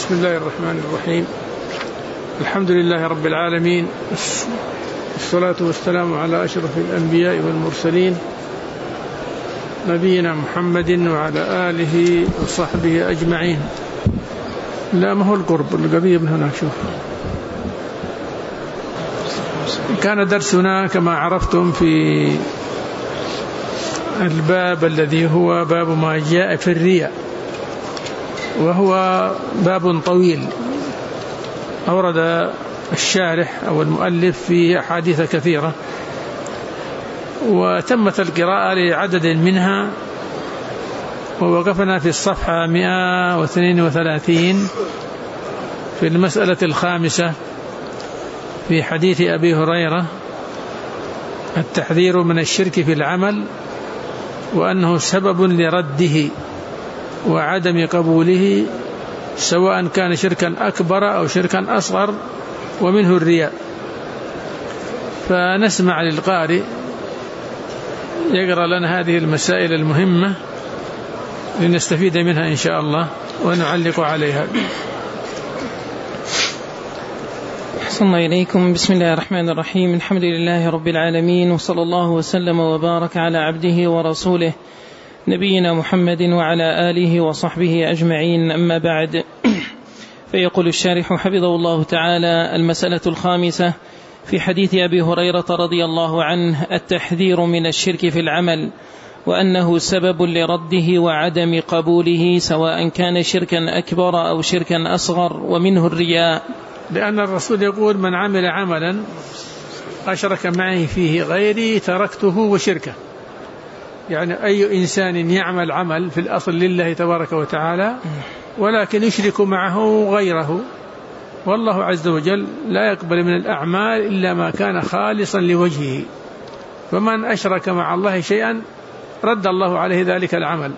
بسم الله الرحمن الرحيم. الحمد لله رب العالمين، الصلاة والسلام على أشرف الأنبياء والمرسلين نبينا محمد وعلى آله وصحبه أجمعين. لا، ما هو القرب القضية من هناك. شوف، كان درسنا كما عرفتم في الباب الذي هو باب ما جاء في الرياء، وهو باب طويل أورد الشارح أو المؤلف في أحاديث كثيرة، وتمت القراءة لعدد منها، ووقفنا في الصفحة 132 في المسألة الخامسة في حديث أبي هريرة: التحذير من الشرك في العمل، وأنه سبب لرده وعدم قبوله، سواء كان شركا أكبر أو شركا أصغر، ومنه الرياء. فنسمع للقارئ يقرأ لنا هذه المسائل المهمة لنستفيد منها إن شاء الله ونعلق عليها. أحسن إليكم. بسم الله الرحمن الرحيم. الحمد لله رب العالمين، وصلى الله وسلم وبارك على عبده ورسوله نبينا محمد وعلى آله وصحبه أجمعين. أما بعد، فيقول الشارح حفظه الله تعالى: المسألة الخامسة في حديث أبي هريرة رضي الله عنه: التحذير من الشرك في العمل، وأنه سبب لرده وعدم قبوله، سواء كان شركا أكبر أو شركا أصغر، ومنه الرياء. لأن الرسول يقول: من عمل عملا أشرك معي فيه غيري تركته وشركه. يعني أي إنسان يعمل عمل في الأصل لله تبارك وتعالى، ولكن يشرك معه غيره، والله عز وجل لا يقبل من الأعمال إلا ما كان خالصا لوجهه، فمن أشرك مع الله شيئا رد الله عليه ذلك العمل.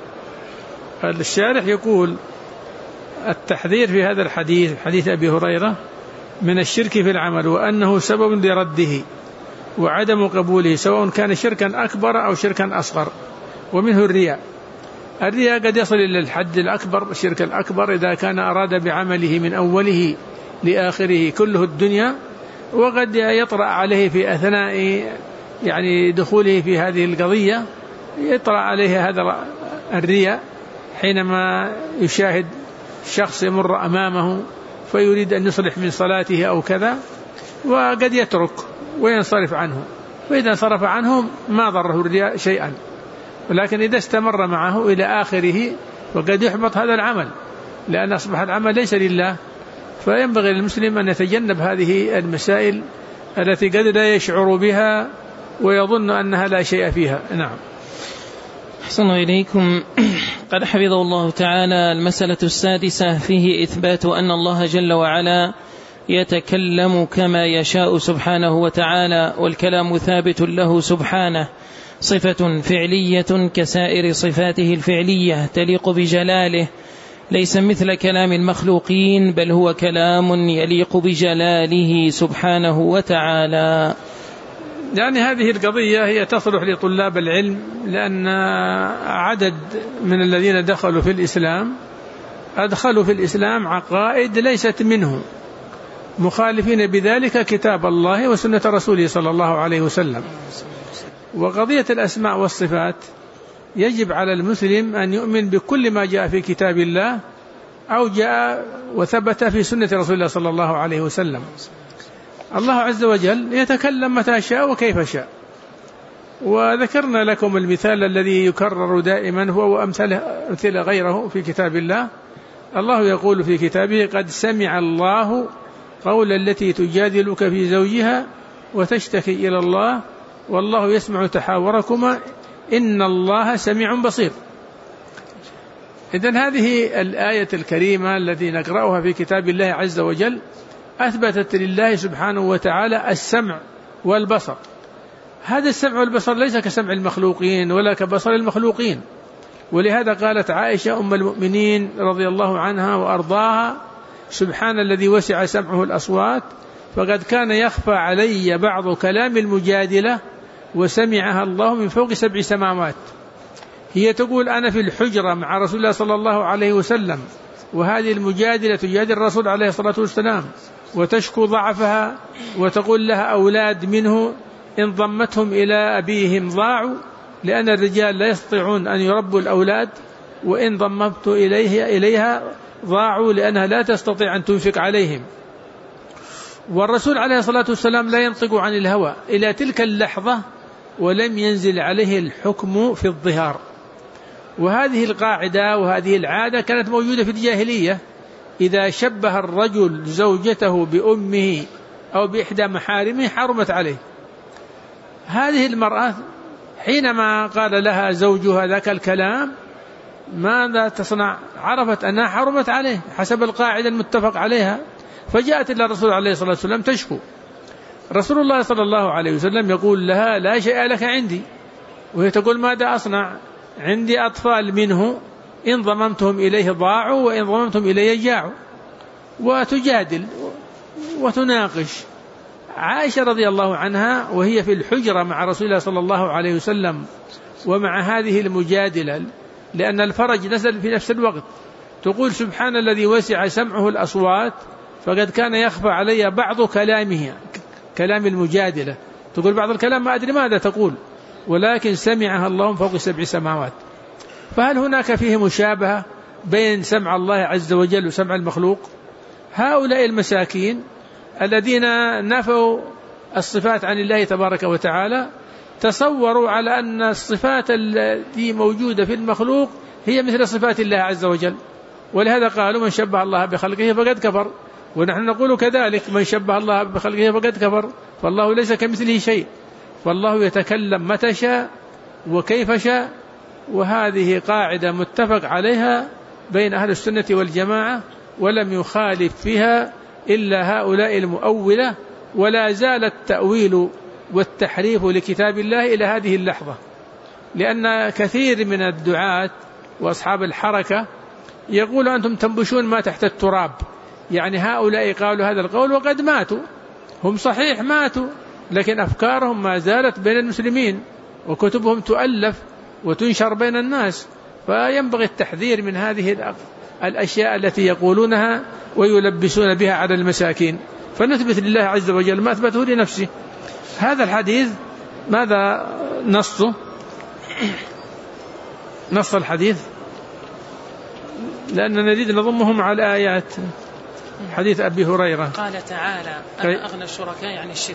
الشارح يقول: التحذير في هذا الحديث، حديث أبي هريرة، من الشرك في العمل، وأنه سبب لرده وعدم قبوله، سواء كان شركا أكبر أو شركا أصغر، ومنه الرياء. الرياء قد يصل إلى الحد الأكبر، الشرك الأكبر، إذا كان أراد بعمله من أوله لآخره كله الدنيا، وقد يطرأ عليه في أثناء يعني دخوله في هذه القضية، يطرأ عليه هذا الرياء حينما يشاهد شخص يمر أمامه فيريد أن يصلح من صلاته أو كذا، وقد يترك وينصرف عنه، فإذا انصرف عنه ما ضره الرياء شيئا، ولكن إذا استمر معه إلى آخره وقد يحبط هذا العمل، لأن أصبح العمل ليس لله. فينبغي للمسلم أن يتجنب هذه المسائل التي قد لا يشعر بها ويظن أنها لا شيء فيها. نعم. أحسن إليكم. قد حفظه الله تعالى. المسألة السادسة فيه إثبات أن الله جل وعلا يتكلم كما يشاء سبحانه وتعالى، والكلام ثابت له سبحانه، صفة فعلية كسائر صفاته الفعلية تليق بجلاله، ليس مثل كلام المخلوقين، بل هو كلام يليق بجلاله سبحانه وتعالى. يعني هذه القضية هي تصلح لطلاب العلم، لأن عدد من الذين دخلوا في الإسلام أدخلوا في الإسلام عقائد ليست منه، مخالفين بذلك كتاب الله وسنة رسوله صلى الله عليه وسلم. وقضية الأسماء والصفات يجب على المسلم أن يؤمن بكل ما جاء في كتاب الله أو جاء وثبت في سنة رسول الله صلى الله عليه وسلم. الله عز وجل يتكلم متى شاء وكيف شاء، وذكرنا لكم المثال الذي يكرر دائما هو وأمثل غيره في كتاب الله. الله يقول في كتابه: قد سمع الله قول التي تجادلك في زوجها وتشتكي إلى الله والله يسمع تحاوركما إن الله سميع بصير. إذن هذه الآية الكريمة التي نقرأها في كتاب الله عز وجل أثبتت لله سبحانه وتعالى السمع والبصر. هذا السمع والبصر ليس كسمع المخلوقين ولا كبصر المخلوقين، ولهذا قالت عائشة أم المؤمنين رضي الله عنها وأرضاها: سبحان الذي وسع سمعه الأصوات، فقد كان يخفى علي بعض كلام المجادلة وسمعها الله من فوق 7 سماوات. هي تقول: أنا في الحجرة مع رسول الله صلى الله عليه وسلم وهذه المجادلة تجادل الرسول عليه الصلاة والسلام وتشكو ضعفها وتقول لها أولاد منه إن ضمتهم إلى أبيهم ضاعوا، لأن الرجال لا يستطيعون أن يربوا الأولاد، وإن ضمت إليها ضاعوا لأنها لا تستطيع أن تنفق عليهم. والرسول عليه الصلاة والسلام لا ينطق عن الهوى إلى تلك اللحظة، ولم ينزل عليه الحكم في الظهار. وهذه القاعدة وهذه العادة كانت موجودة في الجاهلية، إذا شبه الرجل زوجته بأمه أو بإحدى محارمه حرمت عليه. هذه المرأة حينما قال لها زوجها ذاك الكلام ماذا تصنع؟ عرفت أنها حرمت عليه حسب القاعدة المتفق عليها، فجاءت إلى الرسول عليه الصلاة والسلام تشكو. رسول الله صلى الله عليه وسلم يقول لها لا شيء لك عندي، وهي تقول ماذا أصنع؟ عندي أطفال منه إن ضممتهم إليه ضاعوا وإن ضممتهم إليه جاعوا. وتجادل وتناقش. عائشة رضي الله عنها وهي في الحجرة مع رسول الله صلى الله عليه وسلم ومع هذه المجادلة، لأن الفرج نزل في نفس الوقت، تقول سبحان الذي وسع سمعه الأصوات فقد كان يخفى علي بعض كلامه، كلام المجادلة، تقول بعض الكلام ما أدري ماذا تقول، ولكن سمعها الله فوق 7 سماوات. فهل هناك فيه مشابهة بين سمع الله عز وجل وسمع المخلوق؟ هؤلاء المساكين الذين نفوا الصفات عن الله تبارك وتعالى تصوروا على أن الصفات التي موجودة في المخلوق هي مثل صفات الله عز وجل، ولهذا قالوا من شبه الله بخلقه فقد كفر. ونحن نقول كذلك من شبه الله بخلقه فقد كفر، فالله ليس كمثله شيء، فالله يتكلم متى شاء وكيف شاء. وهذه قاعدة متفق عليها بين أهل السنة والجماعة، ولم يخالف فيها إلا هؤلاء المؤولة، ولا زال التأويل والتحريف لكتاب الله إلى هذه اللحظة. لأن كثير من الدعاة وأصحاب الحركة يقول أنتم تنبشون ما تحت التراب، يعني هؤلاء قالوا هذا القول وقد ماتوا، هم صحيح ماتوا لكن أفكارهم ما زالت بين المسلمين وكتبهم تؤلف وتنشر بين الناس، فينبغي التحذير من هذه الأشياء التي يقولونها ويلبسون بها على المساكين، فنثبت لله عز وجل ما أثبته لنفسه. هذا الحديث ماذا نصه؟ نص الحديث لأن نريد نضمهم على آيات حديث أبي هريرة قال تعالى أنا أغنى الشركاء عن الشرك.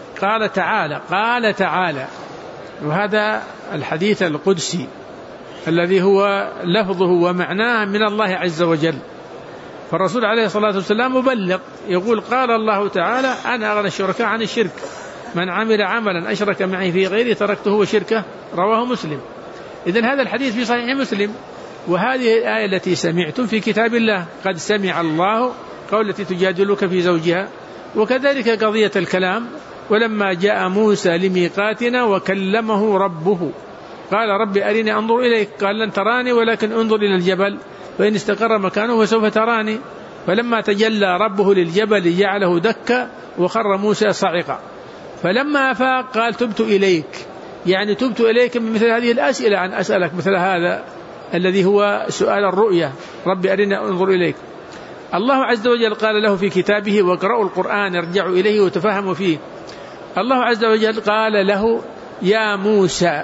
قال تعالى، وهذا الحديث القدسي الذي هو لفظه ومعناه من الله عز وجل. فالرسول عليه الصلاة والسلام مبلغ، يقول قال الله تعالى أنا أغنى الشركاء عن الشرك، من عمل عملا أشرك معي في غيري تركته وشركه، رواه مسلم. إذن هذا الحديث في صحيح مسلم. وهذه الآية التي سمعتم في كتاب الله، قد سمع الله قول التي تجادلك في زوجها. وكذلك قضية الكلام، ولما جاء موسى لميقاتنا وكلمه ربه قال رب أرني أنظر إليك، قال لن تراني ولكن انظر إلى الجبل فإن استقر مكانه فسوف تراني. فلما تجلى ربه للجبل جعله دكا وخر موسى صعقا، فلما أفاق قال تبت إليك، يعني تبت إليك من مثل هذه الأسئلة، عن أسألك مثل هذا الذي هو سؤال الرؤية، رب أرني أنظر إليك. الله عز وجل قال له في كتابه واقرأوا القرآن ارجعوا إليه وتفهموا فيه. الله عز وجل قال له يا موسى،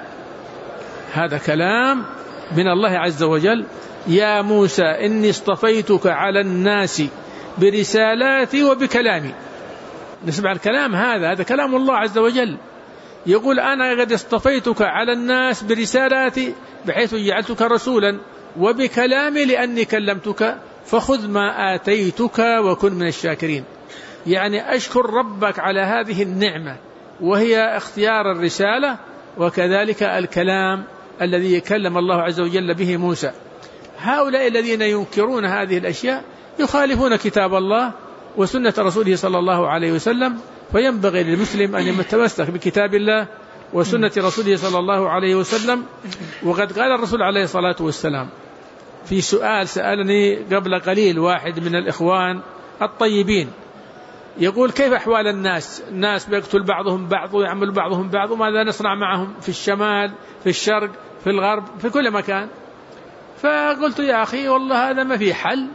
هذا كلام من الله عز وجل، يا موسى إني اصطفيتك على الناس برسالاتي وبكلامي. نسمع الكلام هذا كلام الله عز وجل، يقول أنا قد اصطفيتك على الناس برسالاتي بحيث جعلتك رسولا، وبكلامي لأني كلمتك، فخذ ما آتيتك وكن من الشاكرين. يعني أشكر ربك على هذه النعمة وهي اختيار الرسالة، وكذلك الكلام الذي يكلم الله عز وجل به موسى. هؤلاء الذين ينكرون هذه الأشياء يخالفون كتاب الله وسنة رسوله صلى الله عليه وسلم، فينبغي للمسلم أن يتمسك بكتاب الله وسنة رسوله صلى الله عليه وسلم. وقد قال الرسول عليه الصلاة والسلام في سؤال سألني قبل قليل واحد من الإخوان الطيبين، يقول كيف أحوال الناس بيقتل بعضهم بعض ويعمل بعضهم بعض، وماذا نصنع معهم في الشمال في الشرق في الغرب في كل مكان. فقلت يا أخي والله هذا ما في حل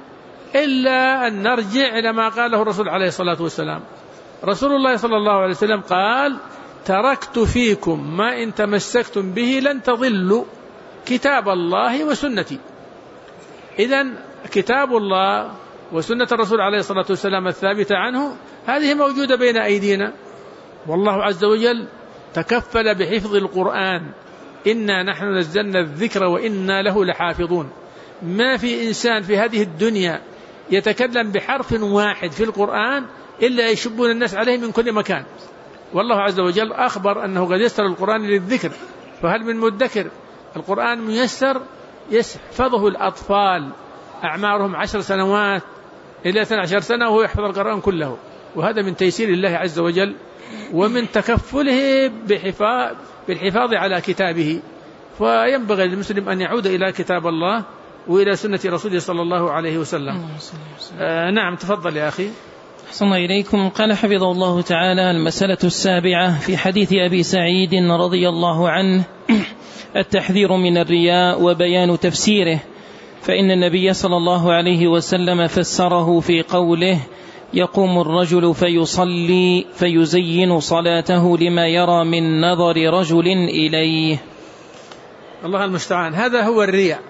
إلا أن نرجع إلى ما قاله الرسول عليه الصلاة والسلام. رسول الله صلى الله عليه وسلم قال: تركت فيكم ما إن تمسكتم به لن تضلوا، كتاب الله وسنتي. إذن كتاب الله وسنة الرسول عليه الصلاة والسلام الثابتة عنه هذه موجودة بين أيدينا، والله عز وجل تكفل بحفظ القرآن: إنا نحن نزلنا الذكر وإنا له لحافظون. ما في إنسان في هذه الدنيا يتكلم بحرف واحد في القرآن إلا يشبون الناس عليه من كل مكان. والله عز وجل أخبر أنه قد يسر القرآن للذكر، فهل من مدكر؟ القرآن ميسر يحفظه الأطفال أعمارهم 10 سنوات إلى 12 سنة وهو يحفظ القرآن كله، وهذا من تيسير الله عز وجل ومن تكفله بالحفاظ على كتابه. فينبغي للمسلم أن يعود إلى كتاب الله وإلى سنة رسوله صلى الله عليه وسلم. نعم، تفضل يا أخي. أحسن الله إليكم. قال حفظه الله تعالى: المسألة السابعة في حديث أبي سعيد رضي الله عنه التحذير من الرياء وبيان تفسيره، فإن النبي صلى الله عليه وسلم فسره في قوله: يقوم الرجل فيصلي فيزين صلاته لما يرى من نظر رجل إليه. الله المستعان. هذا هو الرياء.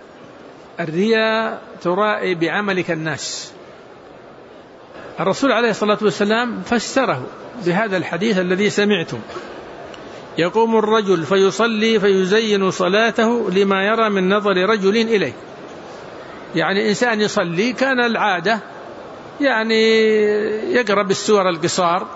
الرياء ترائي بعملك الناس. الرسول عليه الصلاة والسلام فسره بهذا الحديث الذي سمعتم: يقوم الرجل فيصلي فيزين صلاته لما يرى من نظر رجل إليه. يعني إنسان يصلي كان العادة يعني يقرأ بالسور القصار،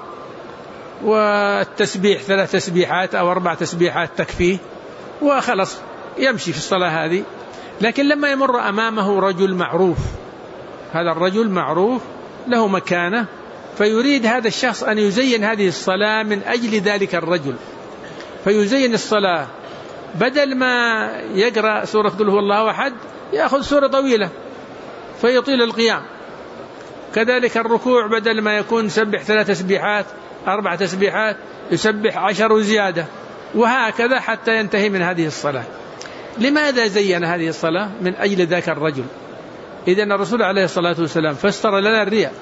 والتسبيح 3 تسبيحات أو 4 تسبيحات تكفيه وخلص يمشي في الصلاة هذه. لكن لما يمر أمامه رجل معروف، هذا الرجل معروف له مكانة، فيريد هذا الشخص أن يزين هذه الصلاة من أجل ذلك الرجل، فيزين الصلاة بدل ما يقرأ سورة قل هو الله أحد يأخذ سورة طويلة فيطيل القيام. كذلك الركوع بدل ما يكون سبح 3 تسبيحات 4 تسبيحات يسبح 10 وزيادة، وهكذا حتى ينتهي من هذه الصلاة. لماذا زين هذه الصلاة؟ من أجل ذاك الرجل. إذن الرسول عليه الصلاة والسلام فسر لنا الرياء.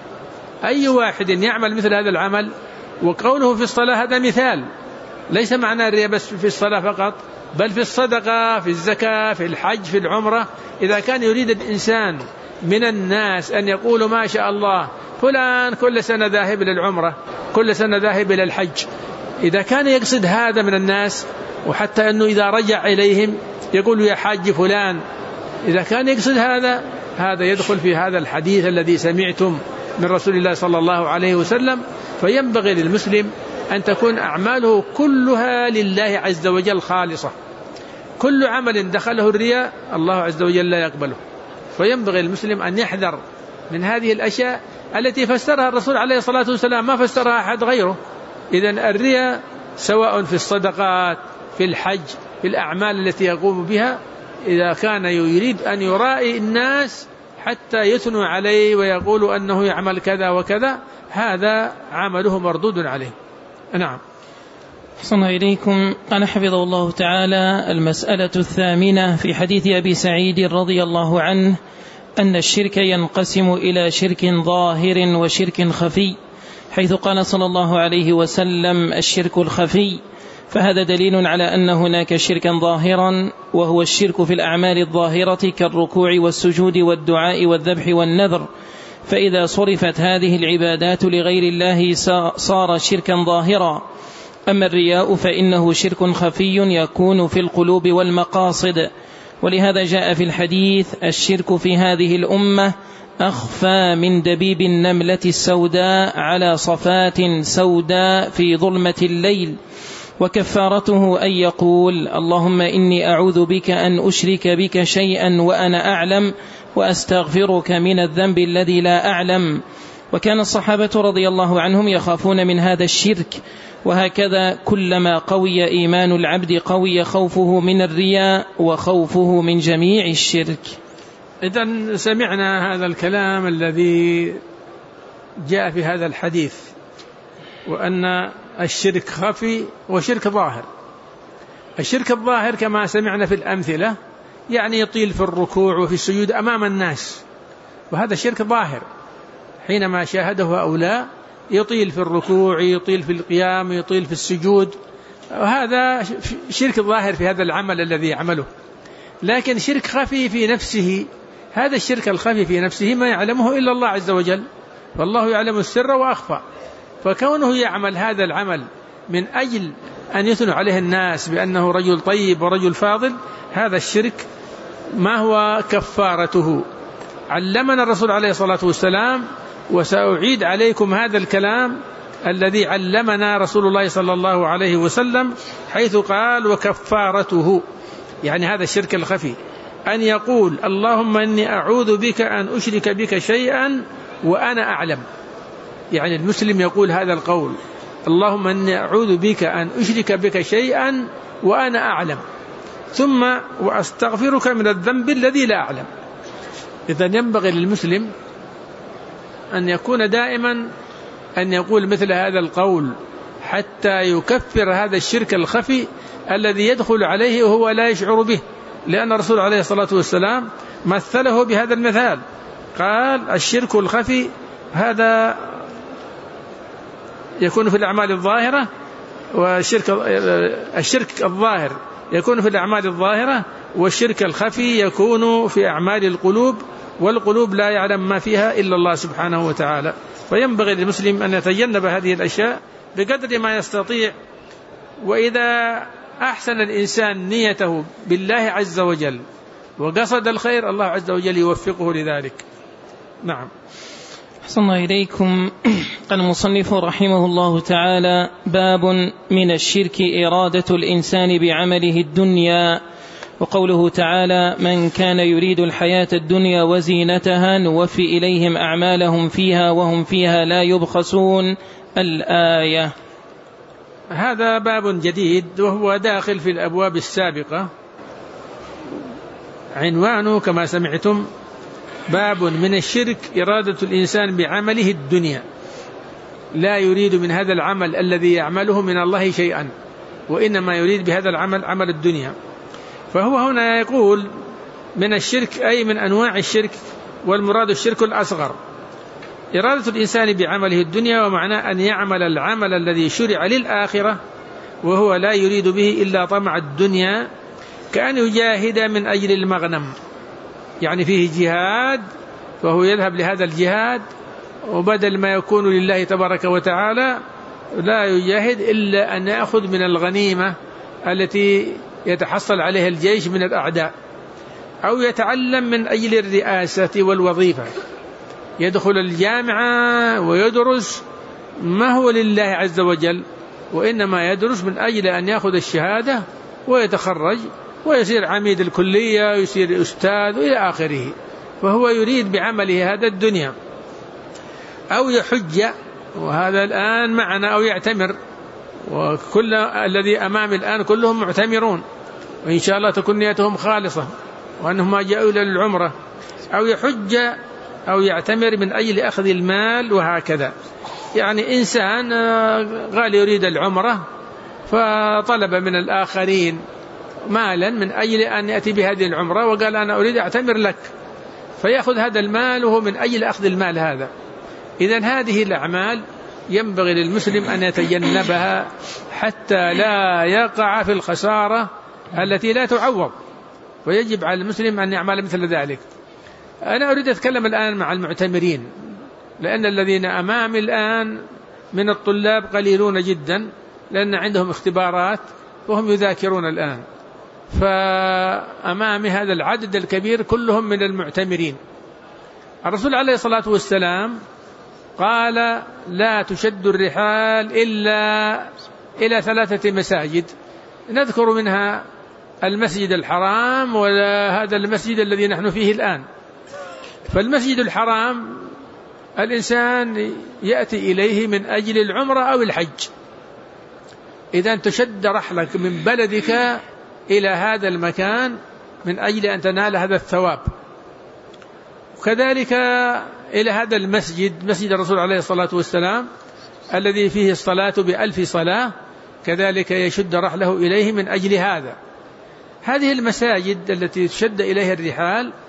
أي واحد يعمل مثل هذا العمل، وقوله في الصلاة هذا مثال، ليس معنى الرياء بس في الصلاة فقط، بل في الصدقة، في الزكاة، في الحج، في العمرة. إذا كان يريد الإنسان من الناس أن يقولوا ما شاء الله فلان كل سنة ذاهب إلى العمرة، كل سنة ذاهب إلى الحج، إذا كان يقصد هذا من الناس، وحتى أنه إذا رجع إليهم يقول يا حاج فلان، إذا كان يقصد هذا يدخل في هذا الحديث الذي سمعتم من رسول الله صلى الله عليه وسلم. فينبغي للمسلم أن تكون أعماله كلها لله عز وجل خالصة. كل عمل دخله الرياء الله عز وجل لا يقبله. فينبغي للمسلم أن يحذر من هذه الأشياء التي فسرها الرسول عليه الصلاة والسلام، ما فسرها أحد غيره. إذن الرياء سواء في الصدقات، في الحج، في الأعمال التي يقوم بها، إذا كان يريد أن يرائي الناس حتى يثنوا عليه ويقولوا أنه يعمل كذا وكذا، هذا عمله مردود عليه. نعم. أحسن إليكم. قال حفظه الله تعالى: المسألة الثامنة في حديث أبي سعيد رضي الله عنه أن الشرك ينقسم إلى شرك ظاهر وشرك خفي، حيث قال صلى الله عليه وسلم: الشرك الخفي. فهذا دليل على أن هناك شركا ظاهرا، وهو الشرك في الأعمال الظاهرة كالركوع والسجود والدعاء والذبح والنذر. فإذا صرفت هذه العبادات لغير الله صار شركا ظاهرا. أما الرياء فإنه شرك خفي يكون في القلوب والمقاصد. ولهذا جاء في الحديث: الشرك في هذه الأمة أخفى من دبيب النملة السوداء على صفات سوداء في ظلمة الليل، وكفارته أن يقول: اللهم إني أعوذ بك أن أشرك بك شيئا وأنا أعلم، وأستغفرك من الذنب الذي لا أعلم. وكان الصحابة رضي الله عنهم يخافون من هذا الشرك، وهكذا كلما قوي إيمان العبد قوي خوفه من الرياء وخوفه من جميع الشرك. إذن سمعنا هذا الكلام الذي جاء في هذا الحديث، وأن الشرك خفي وشرك ظاهر. الشرك الظاهر كما سمعنا في الأمثلة يعني يطيل في الركوع وفي السجود أمام الناس، وهذا شرك ظاهر. حينما شاهده هؤلاء يطيل في الركوع، يطيل في القيام، يطيل في السجود، وهذا شرك ظاهر في هذا العمل الذي يعمله. لكن شرك خفي في نفسه، هذا الشرك الخفي في نفسه ما يعلمه إلا الله عز وجل، والله يعلم السر وأخفى. فكونه يعمل هذا العمل من أجل أن يثنوا عليه الناس بأنه رجل طيب ورجل فاضل، هذا الشرك ما هو كفارته. علمنا الرسول عليه الصلاة والسلام، وسأعيد عليكم هذا الكلام الذي علمنا رسول الله صلى الله عليه وسلم، حيث قال وكفارته، يعني هذا الشرك الخفي، أن يقول اللهم إني أعوذ بك أن أشرك بك شيئا وأنا أعلم. يعني المسلم يقول هذا القول، اللهم إني أعوذ بك أن أشرك بك شيئا وأنا أعلم، ثم وأستغفرك من الذنب الذي لا أعلم. إذن ينبغي للمسلم أن يكون دائما أن يقول مثل هذا القول حتى يكفر هذا الشرك الخفي الذي يدخل عليه وهو لا يشعر به، لأن الرسول عليه الصلاة والسلام مثله بهذا المثال، قال الشرك الخفي هذا يكون في الأعمال الظاهرة، والشرك الظاهر يكون في الأعمال الظاهرة، والشرك الخفي يكون في أعمال القلوب، والقلوب لا يعلم ما فيها إلا الله سبحانه وتعالى. فينبغي للمسلم أن يتجنب هذه الأشياء بقدر ما يستطيع. وإذا أحسن الإنسان نيته بالله عز وجل وقصد الخير، الله عز وجل يوفقه لذلك. نعم. أحسن الله إليكم. قال المصنف رحمه الله تعالى: باب من الشرك إرادة الإنسان بعمله الدنيا. وقوله تعالى: من كان يريد الحياة الدنيا وزينتها نوفي إليهم أعمالهم فيها وهم فيها لا يبخسون. الآية. هذا باب جديد وهو داخل في الأبواب السابقة. عنوانه كما سمعتم: باب من الشرك إرادة الإنسان بعمله الدنيا، لا يريد من هذا العمل الذي يعمله من الله شيئا، وإنما يريد بهذا العمل عمل الدنيا. فهو هنا يقول من الشرك أي من أنواع الشرك، والمراد الشرك الأصغر. إرادة الإنسان بعمله الدنيا ومعناه أن يعمل العمل الذي شرع للآخرة وهو لا يريد به إلا طمع الدنيا، كأن يجاهد من أجل المغنم، يعني فيه جهاد فهو يذهب لهذا الجهاد، وبدل ما يكون لله تبارك وتعالى لا يجاهد إلا أن يأخذ من الغنيمة التي يتحصل عليها الجيش من الأعداء، أو يتعلم من أجل الرئاسة والوظيفة، يدخل الجامعة ويدرس ما هو لله عز وجل، وإنما يدرس من أجل أن يأخذ الشهادة ويتخرج ويصير عميد الكلية ويصير أستاذ إلى آخره. فهو يريد بعمله هذا الدنيا. أو يحج، وهذا الآن معنا، أو يعتمر، وكل الذي أمامي الآن كلهم معتمرون، وإن شاء الله تكون نيتهم خالصة وأنهم ما جاءوا إلى العمرة. أو يحج أو يعتمر من أجل أخذ المال، وهكذا. يعني إنسان قال يريد العمرة فطلب من الآخرين مالا من أجل أن يأتي بهذه العمرة، وقال أنا أريد أعتمر لك، فيأخذ هذا المال وهو من أجل أخذ المال هذا. إذن هذه الأعمال ينبغي للمسلم أن يتجنبها حتى لا يقع في الخسارة التي لا تعوض، ويجب على المسلم أن يعمل مثل ذلك. أنا أريد أتكلم الآن مع المعتمرين، لأن الذين أمامي الآن من الطلاب قليلون جدا، لأن عندهم اختبارات وهم يذاكرون الآن. فأمامي هذا العدد الكبير كلهم من المعتمرين. الرسول عليه الصلاة والسلام قال: لا تشد الرحال إلا إلى 3 مساجد، نذكر منها المسجد الحرام وهذا المسجد الذي نحن فيه الآن. فالمسجد الحرام الإنسان يأتي إليه من أجل العمرة أو الحج، إذا تشد رحلك من بلدك إلى هذا المكان من أجل أن تنال هذا الثواب. وكذلك إلى هذا المسجد، مسجد الرسول عليه الصلاة والسلام الذي فيه الصلاة ب1000 صلاة، كذلك يشد رحله إليه من أجل هذا. هذه المساجد التي تشد إليها الرحال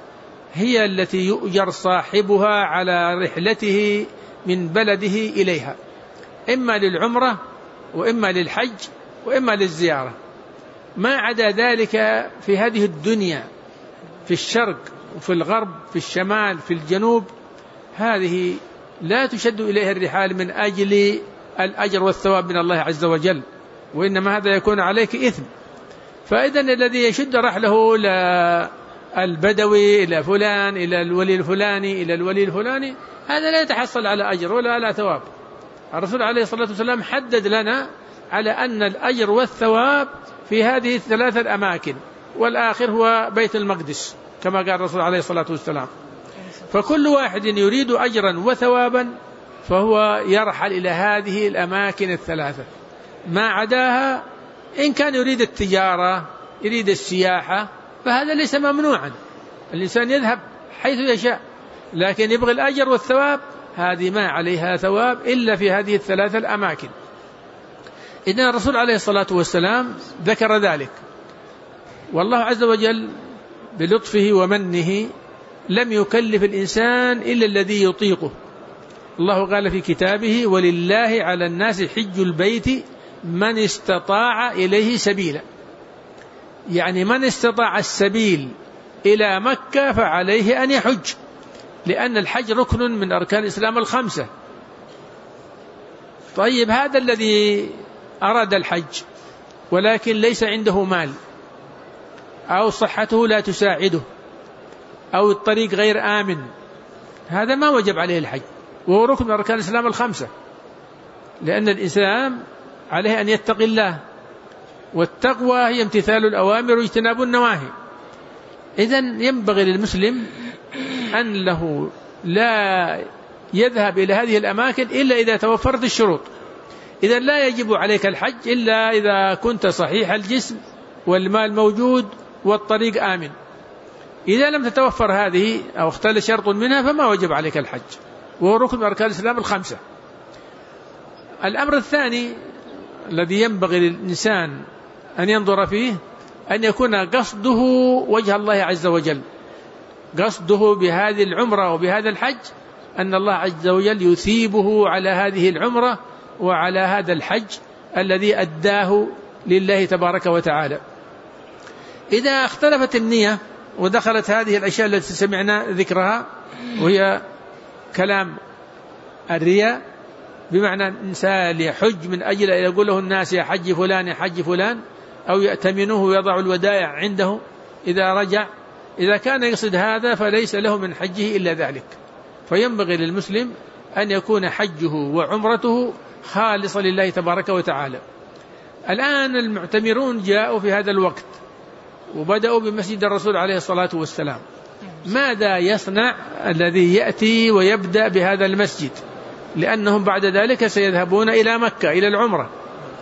هي التي يؤجر صاحبها على رحلته من بلده إليها، إما للعمرة وإما للحج وإما للزيارة. ما عدا ذلك في هذه الدنيا، في الشرق وفي الغرب، في الشمال في الجنوب، هذه لا تشد إليها الرحال من أجل الأجر والثواب من الله عز وجل، وإنما هذا يكون عليك إثم. فإذا الذي يشد رحله البدوي إلى فلان، إلى الولي الفلاني، إلى الولي الفلاني، هذا لا يتحصل على أجر ولا لا ثواب. الرسول عليه الصلاة والسلام حدد لنا على أن الأجر والثواب في هذه الثلاثة الأماكن، والآخر هو بيت المقدس كما قال الرسول عليه الصلاة والسلام. فكل واحد يريد أجرا وثوابا فهو يرحل إلى هذه الأماكن الثلاثة. ما عداها إن كان يريد التجارة، يريد السياحة، فهذا ليس ممنوعا، الإنسان يذهب حيث يشاء، لكن يبغي الأجر والثواب هذه ما عليها ثواب إلا في هذه الثلاثة الأماكن. إذن الرسول عليه الصلاة والسلام ذكر ذلك، والله عز وجل بلطفه ومنه لم يكلف الإنسان إلا الذي يطيقه. الله قال في كتابه: ولله على الناس حج البيت من استطاع إليه سبيلا، يعني من استطاع السبيل إلى مكة فعليه أن يحج، لأن الحج ركن من أركان الإسلام الخمسة. طيب هذا الذي أراد الحج ولكن ليس عنده مال، أو صحته لا تساعده، أو الطريق غير آمن، هذا ما وجب عليه الحج، وهو ركن من أركان الإسلام الخمسة، لأن الإنسان عليه أن يتقي الله، والتقوى هي امتثال الأوامر واجتناب النواهي. إذن ينبغي للمسلم أن له لا يذهب إلى هذه الأماكن إلا إذا توفرت الشروط. إذن لا يجب عليك الحج إلا إذا كنت صحيح الجسم والمال موجود والطريق آمن. إذا لم تتوفر هذه أو اختل شرط منها فما وجب عليك الحج، وهو ركن من أركان الإسلام الخمسة. الأمر الثاني الذي ينبغي للإنسان أن ينظر فيه أن يكون قصده وجه الله عز وجل، قصده بهذه العمرة وبهذا الحج أن الله عز وجل يثيبه على هذه العمرة وعلى هذا الحج الذي أداه لله تبارك وتعالى. إذا اختلفت النية ودخلت هذه الأشياء التي سمعنا ذكرها، وهي كلام الرياء، بمعنى إنسان يحج من أجل أن يقول له الناس يا حج فلان يا حج فلان، أو يأتمنوه ويضع الودائع عنده إذا رجع، إذا كان يقصد هذا فليس له من حجه إلا ذلك. فينبغي للمسلم أن يكون حجه وعمرته خالصة لله تبارك وتعالى. الآن المعتمرون جاءوا في هذا الوقت وبدأوا بمسجد الرسول عليه الصلاة والسلام. ماذا يصنع الذي يأتي ويبدأ بهذا المسجد؟ لأنهم بعد ذلك سيذهبون إلى مكة إلى العمرة.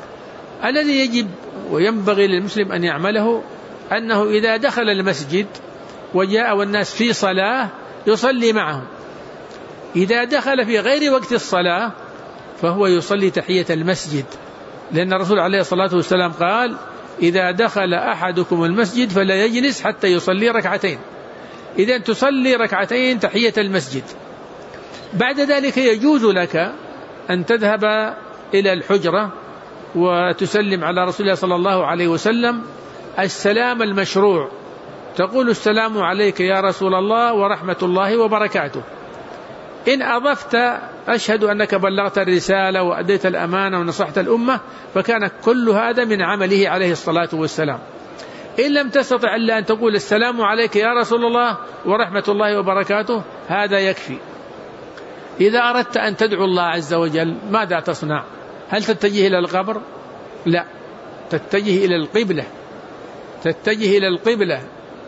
الذي يجب وينبغي للمسلم أن يعمله أنه إذا دخل المسجد وجاء والناس في صلاة يصلي معهم. إذا دخل في غير وقت الصلاة فهو يصلي تحية المسجد، لأن الرسول عليه الصلاة والسلام قال: إذا دخل أحدكم المسجد فلا يجلس حتى يصلي ركعتين. إذن تصلي ركعتين تحية المسجد. بعد ذلك يجوز لك أن تذهب إلى الحجرة وتسلم على رسول الله صلى الله عليه وسلم السلام المشروع، تقول: السلام عليك يا رسول الله ورحمة الله وبركاته. إن أضفت: أشهد أنك بلغت الرسالة وأديت الأمانة ونصحت الأمة، فكان كل هذا من عمله عليه الصلاة والسلام. إن لم تستطع إلا أن تقول: السلام عليك يا رسول الله ورحمة الله وبركاته، هذا يكفي. إذا أردت أن تدعو الله عز وجل ماذا تصنع؟ هل تتجه إلى القبر؟ لا، تتجه إلى القبلة، تتجه إلى القبلة،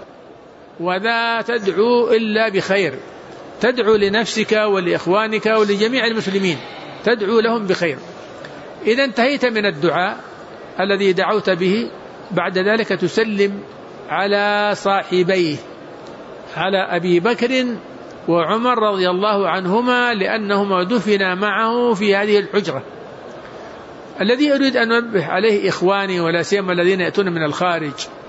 ولا تدعو إلا بخير، تدعو لنفسك ولإخوانك ولجميع المسلمين، تدعو لهم بخير. إذا انتهيت من الدعاء الذي دعوت به، بعد ذلك تسلم على صاحبيه، على أبي بكر وعمر رضي الله عنهما، لأنهما دفنا معه في هذه الحجرة. الذي أريد أن أنبه عليه إخواني ولا سيما الذين يأتون من الخارج،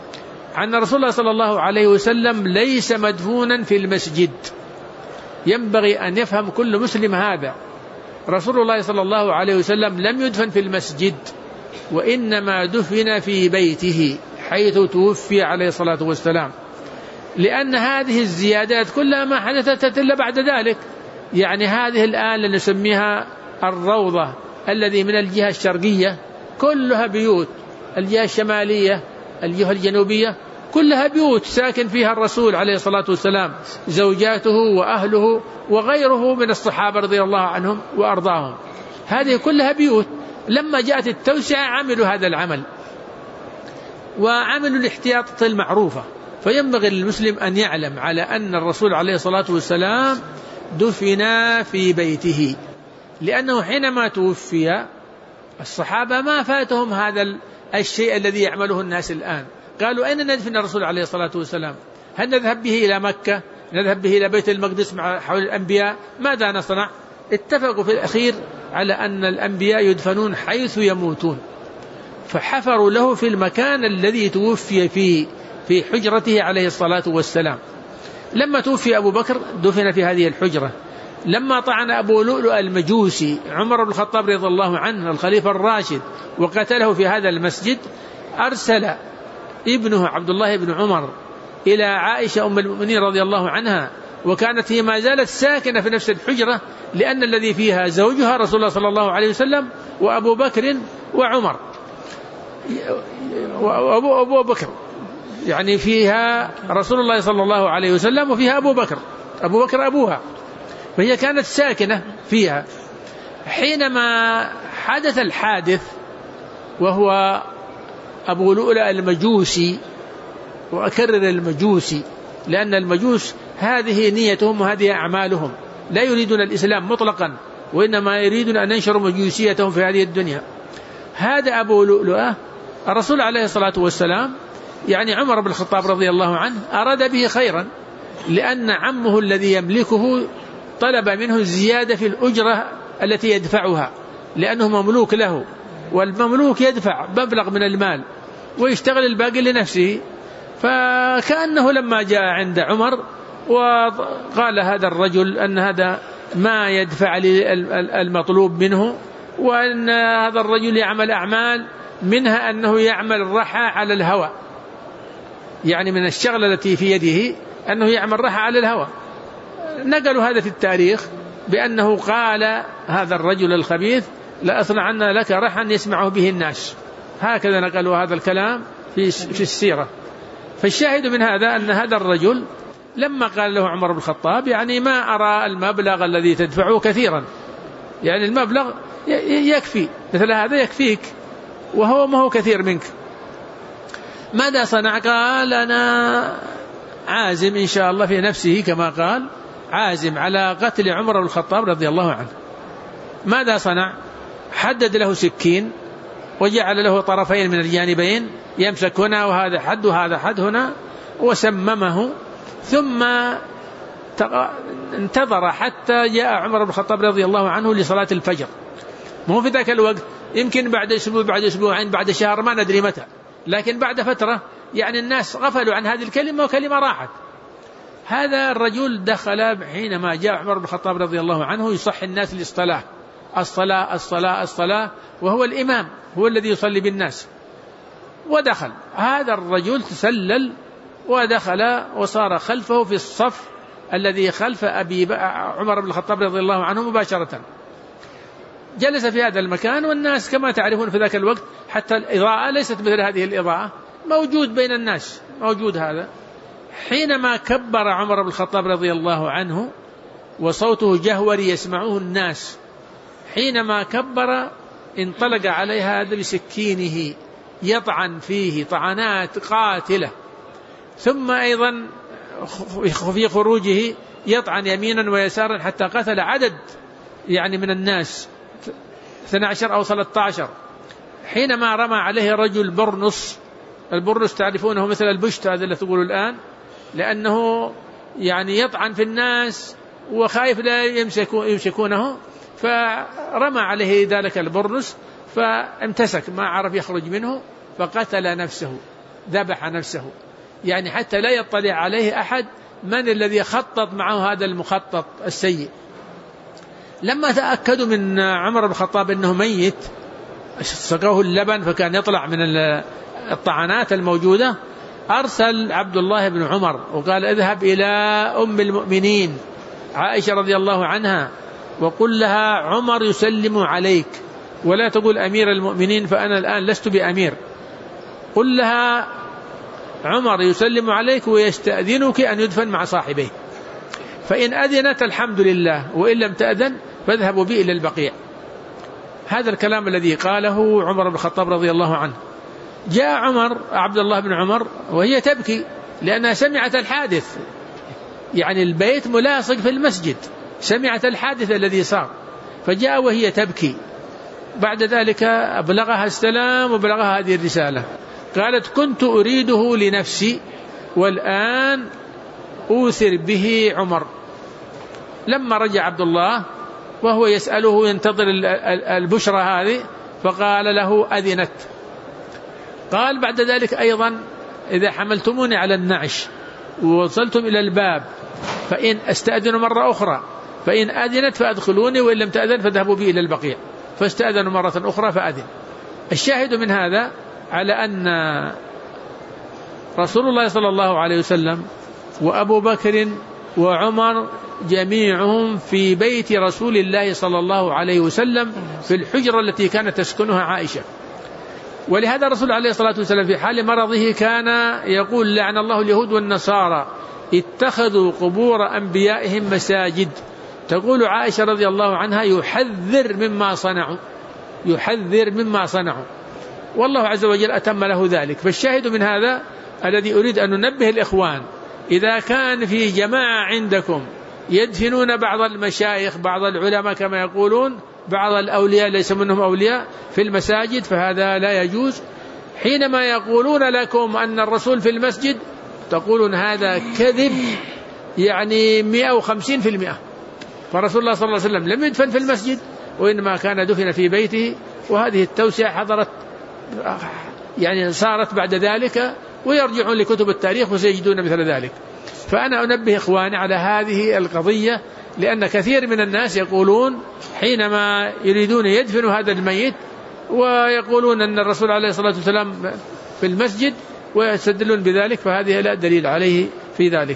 أن رسول الله صلى الله عليه وسلم ليس مدفونا في المسجد. ينبغي أن يفهم كل مسلم هذا. رسول الله صلى الله عليه وسلم لم يدفن في المسجد، وإنما دفن في بيته حيث توفي عليه الصلاة والسلام، لأن هذه الزيادات كلها ما حدثت إلا بعد ذلك. يعني هذه الآن نسميها الروضة الذي من الجهة الشرقية كلها بيوت، الجهة الشمالية الجهة الجنوبية كلها بيوت ساكن فيها الرسول عليه الصلاة والسلام، زوجاته وأهله وغيره من الصحابة رضي الله عنهم وأرضاهم، هذه كلها بيوت. لما جاءت التوسعة عملوا هذا العمل وعملوا الاحتياطات المعروفة. فينبغي للمسلم أن يعلم على أن الرسول عليه الصلاة والسلام دفن في بيته، لأنه حينما توفي الصحابة ما فاتهم هذا الشيء الذي يعمله الناس الآن. قالوا أين ندفن الرسول عليه الصلاة والسلام؟ هل نذهب به إلى مكة؟ نذهب به إلى بيت المقدس مع حول الأنبياء؟ ماذا نصنع؟ اتفقوا في الأخير على أن الأنبياء يدفنون حيث يموتون، فحفروا له في المكان الذي توفي فيه في حجرته عليه الصلاة والسلام. لما توفي أبو بكر دفن في هذه الحجرة. لما طعن أبو لؤلؤ المجوسي عمر بن الخطاب رضي الله عنه الخليفة الراشد وقتله في هذا المسجد، أرسل ابنه عبد الله بن عمر إلى عائشة أم المؤمنين رضي الله عنها، وكانت هي ما زالت ساكنة في نفس الحجرة، لأن الذي فيها زوجها رسول الله صلى الله عليه وسلم وأبو بكر وعمر وأبو بكر، يعني فيها رسول الله صلى الله عليه وسلم وفيها أبو بكر أبوها، فهي كانت ساكنة فيها. حينما حدث الحادث وهو أبو لؤلؤ المجوسي، وأكرر المجوسي لأن المجوس هذه نيتهم وهذه أعمالهم، لا يريدون الإسلام مطلقا، وإنما يريدون أن ينشروا مجوسيتهم في هذه الدنيا. هذا أبو لؤلؤة الرسول عليه الصلاة والسلام يعني عمر بن الخطاب رضي الله عنه أراد به خيرا، لأن عمه الذي يملكه طلب منه الزيادة في الأجرة التي يدفعها، لأنه مملوك له، والمملوك يدفع مبلغ من المال ويشتغل الباقي لنفسه. فكأنه لما جاء عند عمر وقال هذا الرجل أن هذا ما يدفع المطلوب منه، وأن هذا الرجل يعمل أعمال منها أنه يعمل الرحى على الهوى، يعني من الشغلة التي في يده أنه يعمل رحى على الهوى. نقلوا هذا في التاريخ بأنه قال هذا الرجل الخبيث لأصنعن لك رحا يسمعه به الناس، هكذا نقلوا هذا الكلام في السيرة. فالشاهد من هذا أن هذا الرجل لما قال له عمر بن الخطاب يعني ما أرى المبلغ الذي تدفعه كثيرا، يعني المبلغ يكفي، مثل هذا يكفيك وهو ما هو كثير منك، ماذا صنع؟ قال أنا عازم إن شاء الله في نفسه كما قال، عازم على قتل عمر بن الخطاب رضي الله عنه. ماذا صنع؟ حدد له سكين وجعل له طرفين من الجانبين يمسك هنا وهذا حد وهذا حد هنا، وسممه، ثم انتظر حتى جاء عمر بن الخطاب رضي الله عنه لصلاة الفجر. مو في ذاك الوقت، يمكن بعد أسبوع بعد أسبوعين بعد شهر ما ندري متى، لكن بعد فترة يعني الناس غفلوا عن هذه الكلمة وكلمة راحت. هذا الرجل دخل حينما جاء عمر بن الخطاب رضي الله عنه يصحي الناس للصلاة، الصلاة الصلاة الصلاة، وهو الإمام هو الذي يصلي بالناس. ودخل هذا الرجل تسلل ودخل وصار خلفه في الصف الذي خلف عمر بن الخطاب رضي الله عنه مباشرة. جلس في هذا المكان، والناس كما تعرفون في ذاك الوقت حتى الإضاءة ليست مثل هذه الإضاءة، موجود بين الناس، موجود هذا. حينما كبر عمر بن الخطاب رضي الله عنه وصوته جهوري يسمعه الناس، حينما كبر انطلق عليه هذا بسكينه يطعن فيه طعنات قاتلة، ثم أيضا في خروجه يطعن يمينا ويسارا حتى قتل عدد يعني من الناس 12 أو 13. حينما رمى عليه رجل برنس، البرنس تعرفونه مثل البشت هذا اللي تقولوا الآن، لأنه يعني يطعن في الناس وخايف لا يمسكونه، فرمى عليه ذلك البرنس فامتسك ما عرف يخرج منه، فقتل نفسه، ذبح نفسه. يعني حتى لا يطلع عليه أحد من الذي خطط معه هذا المخطط السيء. لما تأكدوا من عمر بن الخطاب أنه ميت سقوه اللبن فكان يطلع من الطعنات الموجودة، أرسل عبد الله بن عمر وقال اذهب إلى أم المؤمنين عائشة رضي الله عنها وقل لها عمر يسلم عليك، ولا تقول أمير المؤمنين فأنا الآن لست بأمير، قل لها عمر يسلم عليك ويستأذنك أن يدفن مع صاحبيه، فإن أذنت الحمد لله، وإن لم تأذن فاذهبوا بي إلى البقيع. هذا الكلام الذي قاله عمر بن الخطاب رضي الله عنه. جاء عبد الله بن عمر وهي تبكي لأنها سمعت الحادث، يعني البيت ملاصق في المسجد، سمعت الحادث الذي صار فجاء وهي تبكي. بعد ذلك أبلغها السلام وبلغها هذه الرسالة، قالت كنت أريده لنفسي والآن أوثر به عمر. لما رجع عبد الله وهو يسأله ينتظر البشرى هذه فقال له أذنت. قال بعد ذلك أيضا إذا حملتموني على النعش ووصلتم إلى الباب فإن أستأذن مرة أخرى، فإن أذنت فأدخلوني وإن لم تأذن فاذهبوا بي إلى البقيع. فاستأذنوا مرة أخرى فأذن. الشاهد من هذا على أن رسول الله صلى الله عليه وسلم وأبو بكر وعمر جميعهم في بيت رسول الله صلى الله عليه وسلم في الحجرة التي كانت تسكنها عائشة. ولهذا الرسول عليه الصلاة والسلام في حال مرضه كان يقول لعن الله اليهود والنصارى اتخذوا قبور أنبيائهم مساجد. تقول عائشة رضي الله عنها يحذر مما صنعوا، والله عز وجل أتم له ذلك. فالشاهد من هذا الذي أريد أن ننبه الإخوان، إذا كان في جماعة عندكم يدفنون بعض المشايخ بعض العلماء كما يقولون بعض الأولياء ليس منهم أولياء في المساجد فهذا لا يجوز. حينما يقولون لكم أن الرسول في المسجد تقولون هذا كذب يعني 150%. فرسول الله صلى الله عليه وسلم لم يدفن في المسجد وإنما كان دفن في بيته، وهذه التوسعة حضرت يعني صارت بعد ذلك، ويرجعون لكتب التاريخ وسيجدون مثل ذلك. فأنا أنبه إخواني على هذه القضية، لأن كثير من الناس يقولون حينما يريدون يدفنوا هذا الميت ويقولون أن الرسول عليه الصلاة والسلام في المسجد ويستدلون بذلك، فهذه لا دليل عليه في ذلك.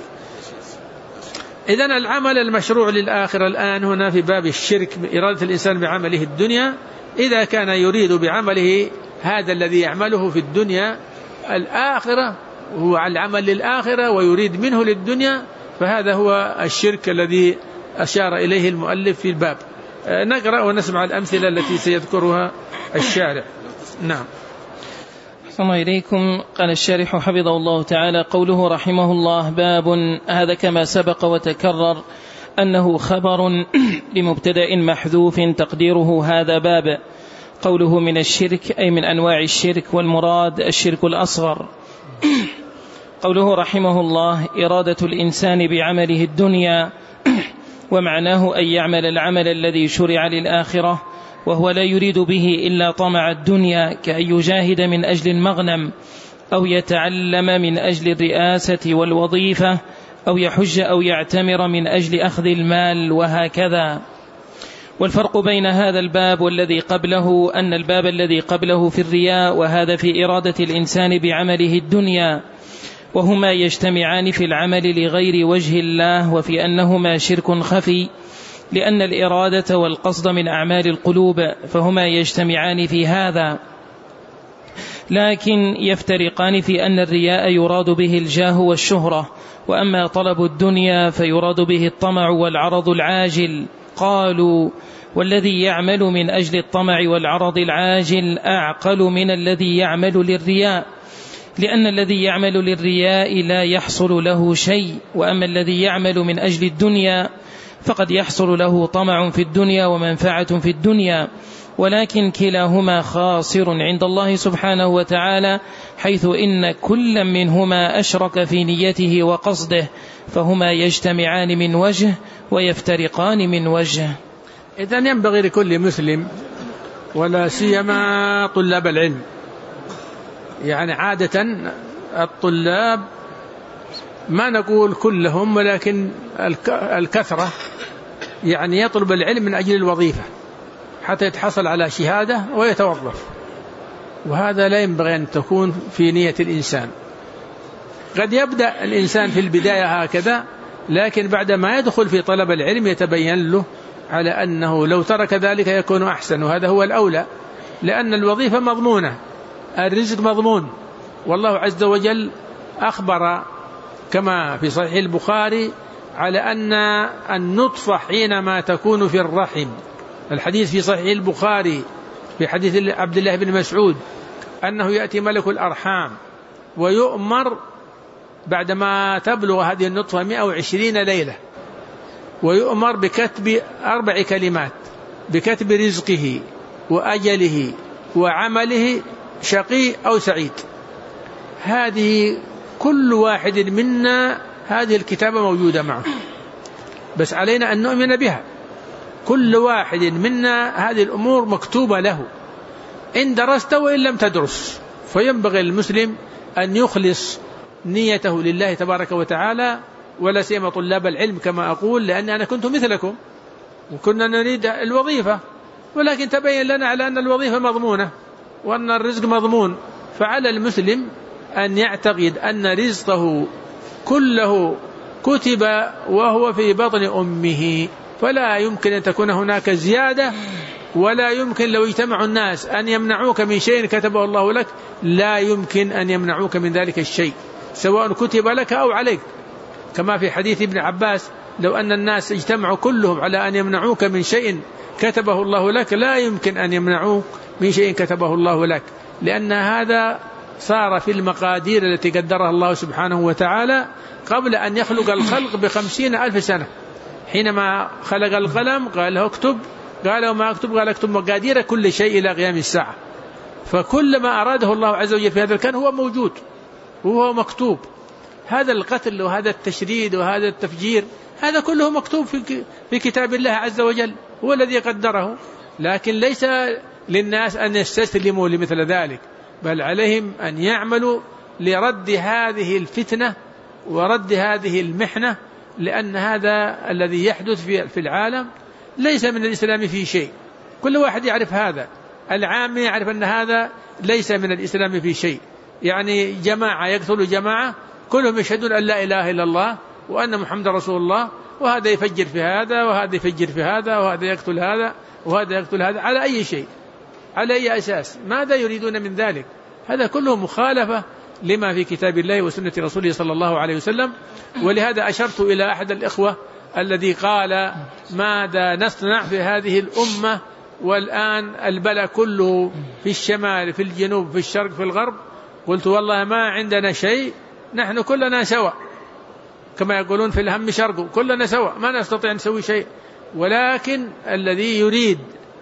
إذن العمل المشروع للآخرة الآن هنا في باب الشرك، إرادة الإنسان بعمله الدنيا، إذا كان يريد بعمله هذا الذي يعمله في الدنيا الآخرة هو العمل للآخرة ويريد منه للدنيا، فهذا هو الشرك الذي أشار إليه المؤلف في الباب. نقرأ ونسمع الأمثلة التي سيذكرها الشارع. نعم. أحسن إليكم. قال الشارح حفظه الله تعالى قوله رحمه الله باب، هذا كما سبق وتكرر أنه خبر لمبتدأ محذوف تقديره هذا باب. قوله من الشرك أي من أنواع الشرك، والمراد الشرك الأصغر. قوله رحمه الله إرادة الإنسان بعمله الدنيا، ومعناه أن يعمل العمل الذي شرع للآخرة، وهو لا يريد به إلا طمع الدنيا، كأن يجاهد من أجل المغنم، أو يتعلم من أجل الرئاسة والوظيفة، أو يحج أو يعتمر من أجل أخذ المال، وهكذا. والفرق بين هذا الباب والذي قبله أن الباب الذي قبله في الرياء، وهذا في إرادة الإنسان بعمله الدنيا، وهما يجتمعان في العمل لغير وجه الله، وفي أنهما شرك خفي، لأن الإرادة والقصد من أعمال القلوب، فهما يجتمعان في هذا، لكن يفترقان في أن الرياء يراد به الجاه والشهرة، وأما طلب الدنيا فيراد به الطمع والعرض العاجل. قالوا والذي يعمل من أجل الطمع والعرض العاجل أعقل من الذي يعمل للرياء، لأن الذي يعمل للرياء لا يحصل له شيء، وأما الذي يعمل من أجل الدنيا فقد يحصل له طمع في الدنيا ومنفعة في الدنيا، ولكن كلاهما خاسر عند الله سبحانه وتعالى، حيث إن كل منهما أشرك في نيته وقصده، فهما يجتمعان من وجه ويفترقان من وجه. إذن ينبغي لكل مسلم ولا سيما طلاب العلم، يعني عادة الطلاب ما نقول كلهم، ولكن الكثرة يعني يطلب العلم من أجل الوظيفة حتى يتحصل على شهادة ويتوظف، وهذا لا ينبغي أن تكون في نية الإنسان. قد يبدأ الإنسان في البداية هكذا، لكن بعد ما يدخل في طلب العلم يتبين له على أنه لو ترك ذلك يكون أحسن، وهذا هو الأولى، لأن الوظيفة مضمونة، الرزق مضمون. والله عز وجل أخبر كما في صحيح البخاري على أن النطفة حينما تكون في الرحم، الحديث في صحيح البخاري في حديث عبد الله بن مسعود أنه يأتي ملك الأرحام ويؤمر بعدما تبلغ هذه النطفة 120 ليلة، ويؤمر بكتب 4 كلمات: بكتب رزقه وأجله وعمله، شقي أو سعيد. هذه كل واحد منا هذه الكتابة موجودة معه، بس علينا أن نؤمن بها. كل واحد منا هذه الأمور مكتوبة له إن درست وإن لم تدرس. فينبغي المسلم أن يخلص نيته لله تبارك وتعالى، ولا سيما طلاب العلم كما أقول، لأن أنا كنت مثلكم وكنا نريد الوظيفة، ولكن تبين لنا على أن الوظيفة مضمونة وأن الرزق مضمون. فعلى المسلم أن يعتقد أن رزقه كله كتب وهو في بطن أمه، فلا يمكن أن تكون هناك زيادة، ولا يمكن لو اجتمع الناس أن يمنعوك من شيء كتبه الله لك، لا يمكن أن يمنعوك من ذلك الشيء سواء كتب لك أو عليك، كما في حديث ابن عباس: لو أن الناس اجتمعوا كلهم على أن يمنعوك من شيء كتبه الله لك لا يمكن أن يمنعوك من شيء كتبه الله لك، لأن هذا صار في المقادير التي قدرها الله سبحانه وتعالى قبل أن يخلق الخلق ب50,000 سنة. حينما خلق القلم قال له اكتب، قال وما اكتب؟ قال اكتب مقادير كل شيء إلى قيام الساعة. فكل ما أراده الله عز وجل في هذا الكون هو موجود وهو مكتوب. هذا القتل وهذا التشريد وهذا التفجير هذا كله مكتوب في كتاب الله عز وجل، هو الذي قدره. لكن ليس للناس أن يستسلموا لمثل ذلك، بل عليهم أن يعملوا لرد هذه الفتنة ورد هذه المحنة، لأن هذا الذي يحدث في العالم ليس من الإسلام في شيء. كل واحد يعرف هذا، العام يعرف أن هذا ليس من الإسلام في شيء. يعني جماعة يقتلوا جماعة كلهم يشهدون أن لا إله إلا الله وأن محمد رسول الله، وهذا يفجر في هذا وهذا يفجر في هذا وهذا يقتل هذا وهذا يقتل هذا، على أي شيء؟ على أي أساس؟ ماذا يريدون من ذلك؟ هذا كله مخالفة لما في كتاب الله وسنة رسوله صلى الله عليه وسلم. ولهذا أشرت إلى أحد الإخوة الذي قال: ماذا نصنع في هذه الأمة والآن البلاء كله في الشمال في الجنوب في الشرق في الغرب؟ قلت: والله ما عندنا شيء، نحن كلنا سوا، كما يقولون في الهم شرق، كلنا سوا، ما نستطيع أن نسوي شيء. ولكن الذي يريد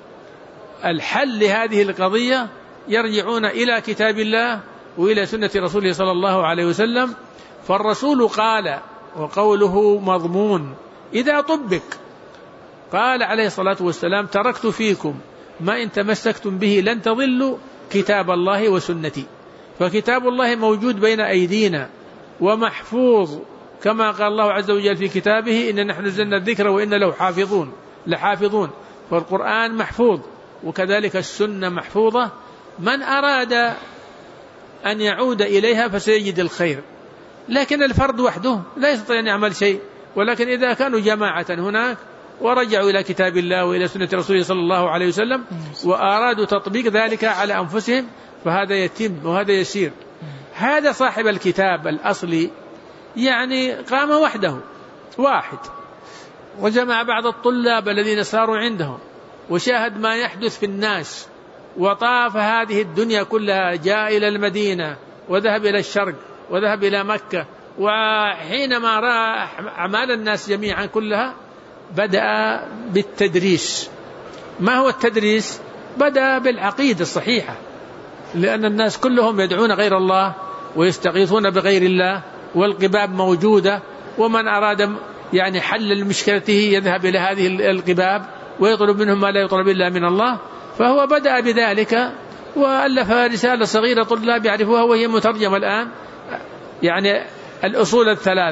الحل لهذه القضية يرجعون إلى كتاب الله وإلى سنة رسوله صلى الله عليه وسلم. فالرسول قال وقوله مضمون إذا طبق. قال عليه الصلاة والسلام: تركت فيكم ما إن تمسكتم به لن تضلوا كتاب الله وسنتي. فكتاب الله موجود بين أيدينا ومحفوظ، كما قال الله عز وجل في كتابه: إن نحن نزلنا الذكر وإن له لحافظون. فالقرآن محفوظ، وكذلك السنة محفوظة. من أراد أن يعود إليها فسيجد الخير، لكن الفرد وحده لا يستطيع أن يعمل شيء. ولكن إذا كانوا جماعة هناك ورجعوا إلى كتاب الله وإلى سنة رسوله صلى الله عليه وسلم وأرادوا تطبيق ذلك على أنفسهم فهذا يتم وهذا يسير. هذا صاحب الكتاب الأصلي يعني قام وحده واحد، وجمع بعض الطلاب الذين ساروا عندهم وشاهد ما يحدث في الناس، وطاف هذه الدنيا كلها، جاء إلى المدينة وذهب إلى الشرق وذهب إلى مكة. وحينما رأى أعمال الناس جميعا كلها بدأ بالتدريس. ما هو التدريس؟ بدأ بالعقيدة الصحيحة، لأن الناس كلهم يدعون غير الله ويستغيثون بغير الله، والقباب موجودة، ومن أراد يعني حل مشكلته يذهب إلى هذه القباب ويطلب منهم ما لا يطلب إلا من الله. فهو بدأ بذلك وألف رسالة صغيرة طلاب يعرفوها وهي مترجمة الآن، يعني الأصول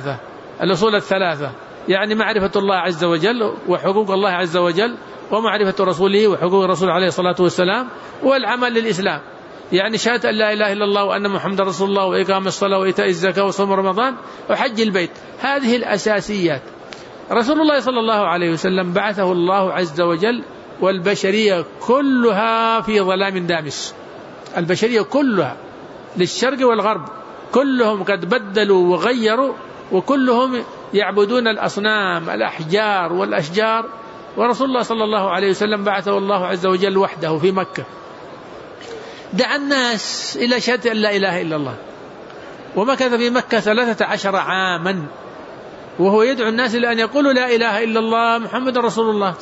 الثلاثة يعني معرفة الله عز وجل وحقوق الله عز وجل، ومعرفة رسوله وحقوق الرسول عليه الصلاة والسلام، والعمل للإسلام، يعني شهادة أن لا إله إلا الله وأن محمد رسول الله، وإقام الصلاة وإيتاء الزكاة وصوم رمضان وحج البيت. هذه الأساسيات. رسول الله صلى الله عليه وسلم بعثه الله عز وجل والبشرية كلها في ظلام دامس، البشرية كلها للشرق والغرب كلهم قد بدلوا وغيروا، وكلهم يعبدون الأصنام الأحجار والأشجار، ورسول الله صلى الله عليه وسلم بعثه الله عز وجل وحده في مكة، دعا الناس إلى شهادة أن لا إله إلا الله، ومكث في مكة 13 عاما وهو يدعو الناس إلى أن يقولوا لا إله إلا الله محمد رسول الله،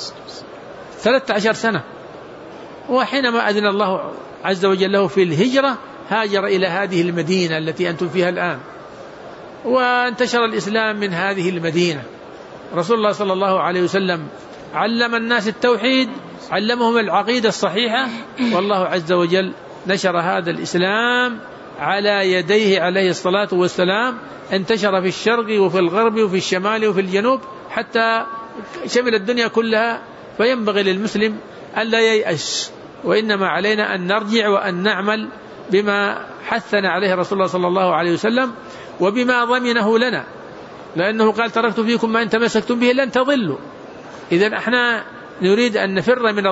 13 سنة. وحينما أذن الله عز وجل له في الهجرة هاجر إلى هذه المدينة التي أنتم فيها الآن، وانتشر الإسلام من هذه المدينة. رسول الله صلى الله عليه وسلم علم الناس التوحيد، علمهم العقيدة الصحيحة، والله عز وجل نشر هذا الإسلام على يديه عليه الصلاة والسلام، انتشر في الشرق وفي الغرب وفي الشمال وفي الجنوب حتى شمل الدنيا كلها. فينبغي للمسلم أن لا ييأس، وإنما علينا أن نرجع وأن نعمل بما حثنا عليه رسول الله صلى الله عليه وسلم وبما ضمنه لنا، لأنه قال تركت فيكم ما إن تمسكتم به لن تضلوا. إذن احنا نريد أن نفر من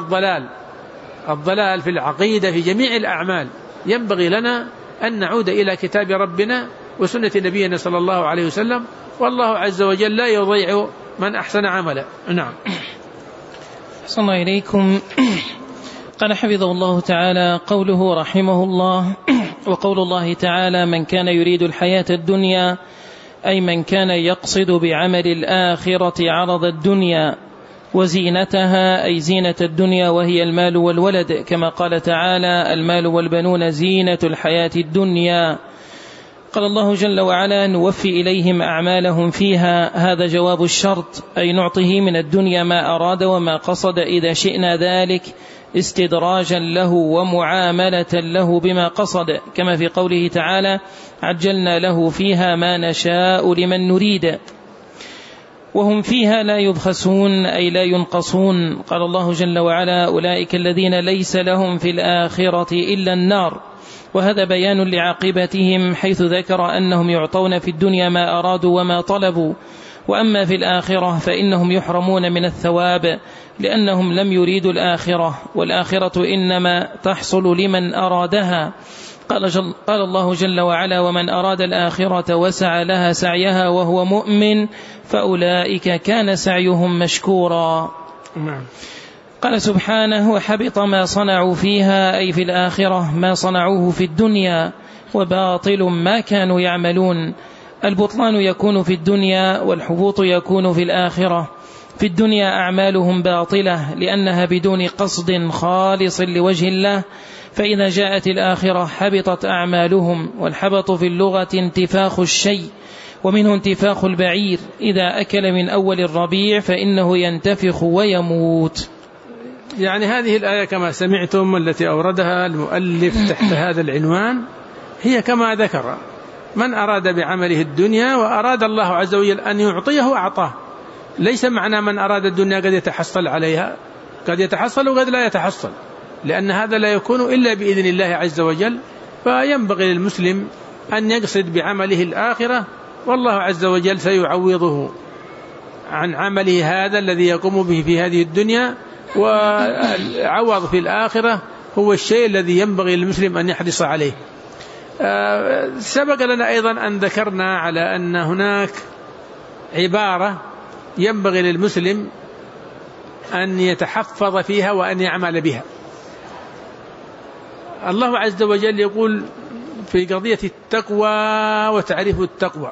الضلال في العقيدة في جميع الأعمال. ينبغي لنا أن نعود إلى كتاب ربنا وسنة نبينا صلى الله عليه وسلم، والله عز وجل لا يضيع من أحسن عملا. نعم. أحسن الله إليكم. قال حفظه الله تعالى: قوله رحمه الله: وقول الله تعالى: من كان يريد الحياة الدنيا، أي من كان يقصد بعمل الآخرة عرض الدنيا وزينتها، أي زينة الدنيا وهي المال والولد، كما قال تعالى: المال والبنون زينة الحياة الدنيا. قال الله جل وعلا: نوفي إليهم أعمالهم فيها. هذا جواب الشرط، أي نعطيه من الدنيا ما أراد وما قصد إذا شئنا ذلك، استدراجا له ومعاملة له بما قصد، كما في قوله تعالى: عجلنا له فيها ما نشاء لمن نريد. وهم فيها لا يبخسون، أي لا ينقصون. قال الله جل وعلا: أولئك الذين ليس لهم في الآخرة إلا النار. وهذا بيان لعاقبتهم، حيث ذكر أنهم يعطون في الدنيا ما أرادوا وما طلبوا، وأما في الآخرة فإنهم يحرمون من الثواب لأنهم لم يريدوا الآخرة، والآخرة إنما تحصل لمن أرادها. قال الله جل وعلا: ومن أراد الآخرة وسعى لها سعيها وهو مؤمن فأولئك كان سعيهم مشكورا. قال سبحانه: وحبط ما صنعوا فيها، أي في الآخرة ما صنعوه في الدنيا، وباطل ما كانوا يعملون. البطلان يكون في الدنيا والحبوط يكون في الآخرة. في الدنيا أعمالهم باطلة لأنها بدون قصد خالص لوجه الله، فإذا جاءت الآخرة حبطت أعمالهم. والحبط في اللغة انتفاخ الشيء، ومنه انتفاخ البعير، إذا أكل من أول الربيع فإنه ينتفخ ويموت. يعني هذه الآية كما سمعتم التي أوردها المؤلف تحت هذا العنوان هي كما ذكر: من أراد بعمله الدنيا وأراد الله عز وجل أن يعطيه أعطاه. ليس معنى من أراد الدنيا قد يتحصل عليها، قد يتحصل وقد لا يتحصل، لأن هذا لا يكون إلا بإذن الله عز وجل. فينبغي للمسلم أن يقصد بعمله الآخرة، والله عز وجل سيعوضه عن عمله هذا الذي يقوم به في هذه الدنيا، والعوض في الآخرة هو الشيء الذي ينبغي للمسلم أن يحرص عليه. سبق لنا أيضا أن ذكرنا على أن هناك عبارة ينبغي للمسلم أن يتحفظ فيها وأن يعمل بها. الله عز وجل يقول في قضية التقوى وتعريف التقوى: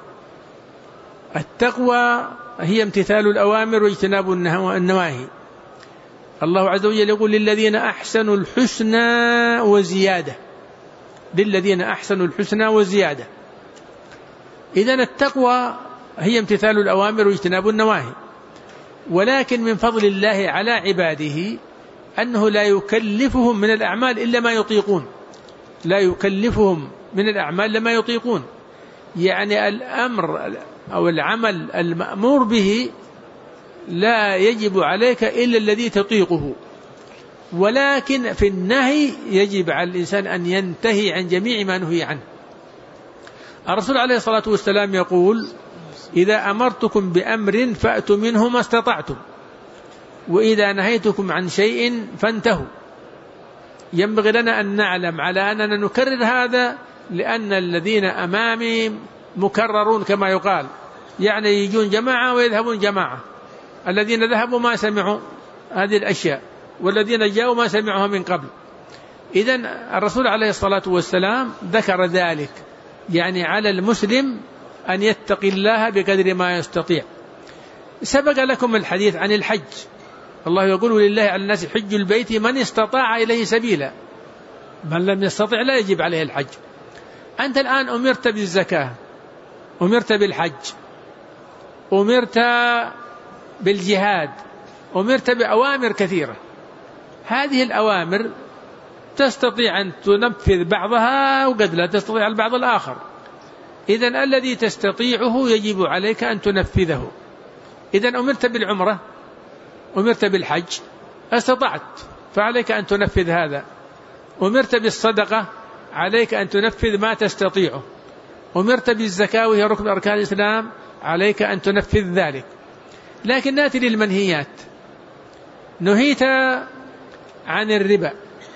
التقوى هي امتثال الأوامر واجتناب النواهي. الله عز وجل يقول: للذين أحسنوا الحسنى وزيادة، للذين أحسنوا الحسنى وزيادة. إذن التقوى هي امتثال الأوامر واجتناب النواهي، ولكن من فضل الله على عباده أنه لا يكلفهم من الأعمال إلا ما يطيقون، لا يكلفهم من الأعمال لما يطيقون. يعني الأمر أو العمل المأمور به لا يجب عليك إلا الذي تطيقه، ولكن في النهي يجب على الإنسان أن ينتهي عن جميع ما نهي عنه. الرسول عليه الصلاة والسلام يقول: إذا أمرتكم بأمر فأتوا منه ما استطعتم، وإذا نهيتكم عن شيء فانتهوا. ينبغي لنا أن نعلم على أننا نكرر هذا، لأن الذين أمامي مكررون كما يقال، يعني يجون جماعة ويذهبون جماعة. الذين ذهبوا ما سمعوا هذه الأشياء، والذين جاءوا ما سمعوها من قبل. إذن الرسول عليه الصلاة والسلام ذكر ذلك، يعني على المسلم أن يتقي الله بقدر ما يستطيع. سبق لكم الحديث عن الحج، الله يقول: لله على الناس حج البيت من استطاع إليه سبيلا. من لم يستطع لا يجب عليه الحج. أنت الآن أمرت بالزكاة، أمرت بالحج، أمرت بالجهاد، أمرت بأوامر كثيرة. هذه الأوامر تستطيع أن تنفذ بعضها وقد لا تستطيع البعض الآخر. إذن الذي تستطيعه يجب عليك أن تنفذه. إذن أمرت بالعمرة، أمرت بالحج، استطعت فعليك أن تنفذ هذا. أمرت بالصدقة، عليك أن تنفذ ما تستطيعه. أمرت بالزكاة وهي ركن أركان الإسلام، عليك أن تنفذ ذلك. لكن نأتي للمنهيات. نهيت عن الربا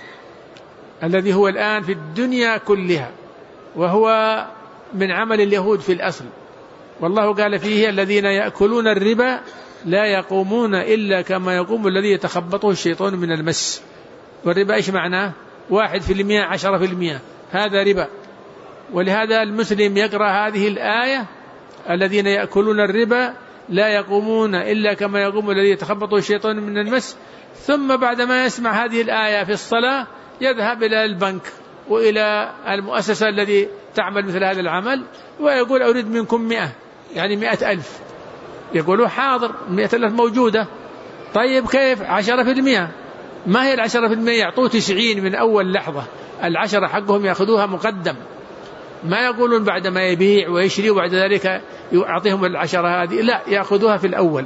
الذي هو الآن في الدنيا كلها، وهو من عمل اليهود في الأصل، والله قال فيه: الذين يأكلون الربا لا يقومون إلا كما يقوم الذي يتخبطه الشيطان من المس. والربا إيش معناه؟ 1%، 10%، هذا ربا. ولهذا المسلم يقرأ هذه الآية: الذين يأكلون الربا لا يقومون إلا كما يقوم الذي يتخبطه الشيطان من المس، ثم بعدما يسمع هذه الآية في الصلاة يذهب إلى البنك وإلى المؤسسة التي تعمل مثل هذا العمل ويقول: أريد منكم 100، يعني 100,000. يقولوا: حاضر، 100,000 موجودة. طيب كيف؟ 10%. ما هي 10%؟ يعطوه 90 من أول لحظة. 10 حقهم يأخذوها مقدم، ما يقولون بعد ما يبيع ويشري وبعد ذلك يعطيهم 10 هذه، لا، يأخذوها في الأول.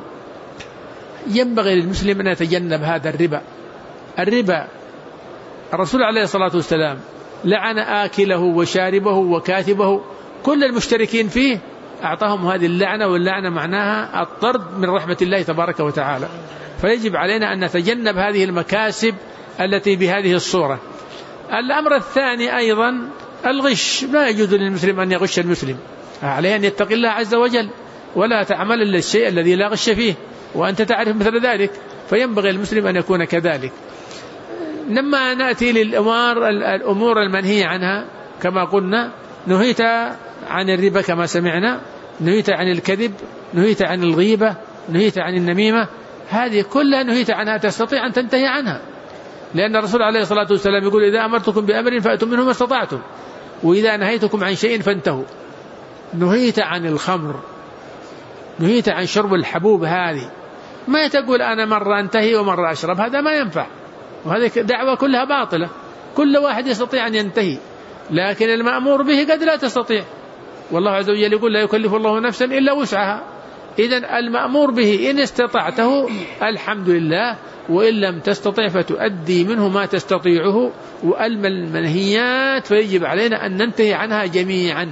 ينبغي للمسلم أن يتجنب هذا الربا. الربا الرسول عليه الصلاة والسلام لعن آكله وشاربه وكاتبه، كل المشتركين فيه أعطاهم هذه اللعنة، واللعنة معناها الطرد من رحمة الله تبارك وتعالى. فيجب علينا أن نتجنب هذه المكاسب التي بهذه الصورة. الأمر الثاني أيضا الغش. لا يجوز للمسلم أن يغش المسلم، عليه أن يتقي الله عز وجل ولا تعمل إلا الشيء الذي لا غش فيه، وأنت تعرف مثل ذلك، فينبغي المسلم أن يكون كذلك. لما نأتي للأمور المنهية عنها كما قلنا: نهيت عن الربا كما سمعنا، نهيت عن الكذب، نهيت عن الغيبة، نهيت عن النميمة. هذه كلها نهيت عنها، تستطيع أن تنتهي عنها، لأن الرسول عليه الصلاة والسلام يقول: إذا أمرتكم بأمر فأتوا منه ما استطعتم، وإذا نهيتكم عن شيء فانتهوا. نهيت عن الخمر، نهيت عن شرب الحبوب. هذه ما تقول أنا مرة أنتهي ومرة أشرب، هذا ما ينفع، وهذه دعوة كلها باطلة. كل واحد يستطيع أن ينتهي، لكن المأمور به قد لا تستطيع، والله عز وجل يقول: لا يكلف الله نفسا إلا وسعها. إذن المأمور به إن استطعته الحمد لله، وإن لم تستطع فتؤدي منه ما تستطيعه. وأما المنهيات فيجب علينا أن ننتهي عنها جميعا.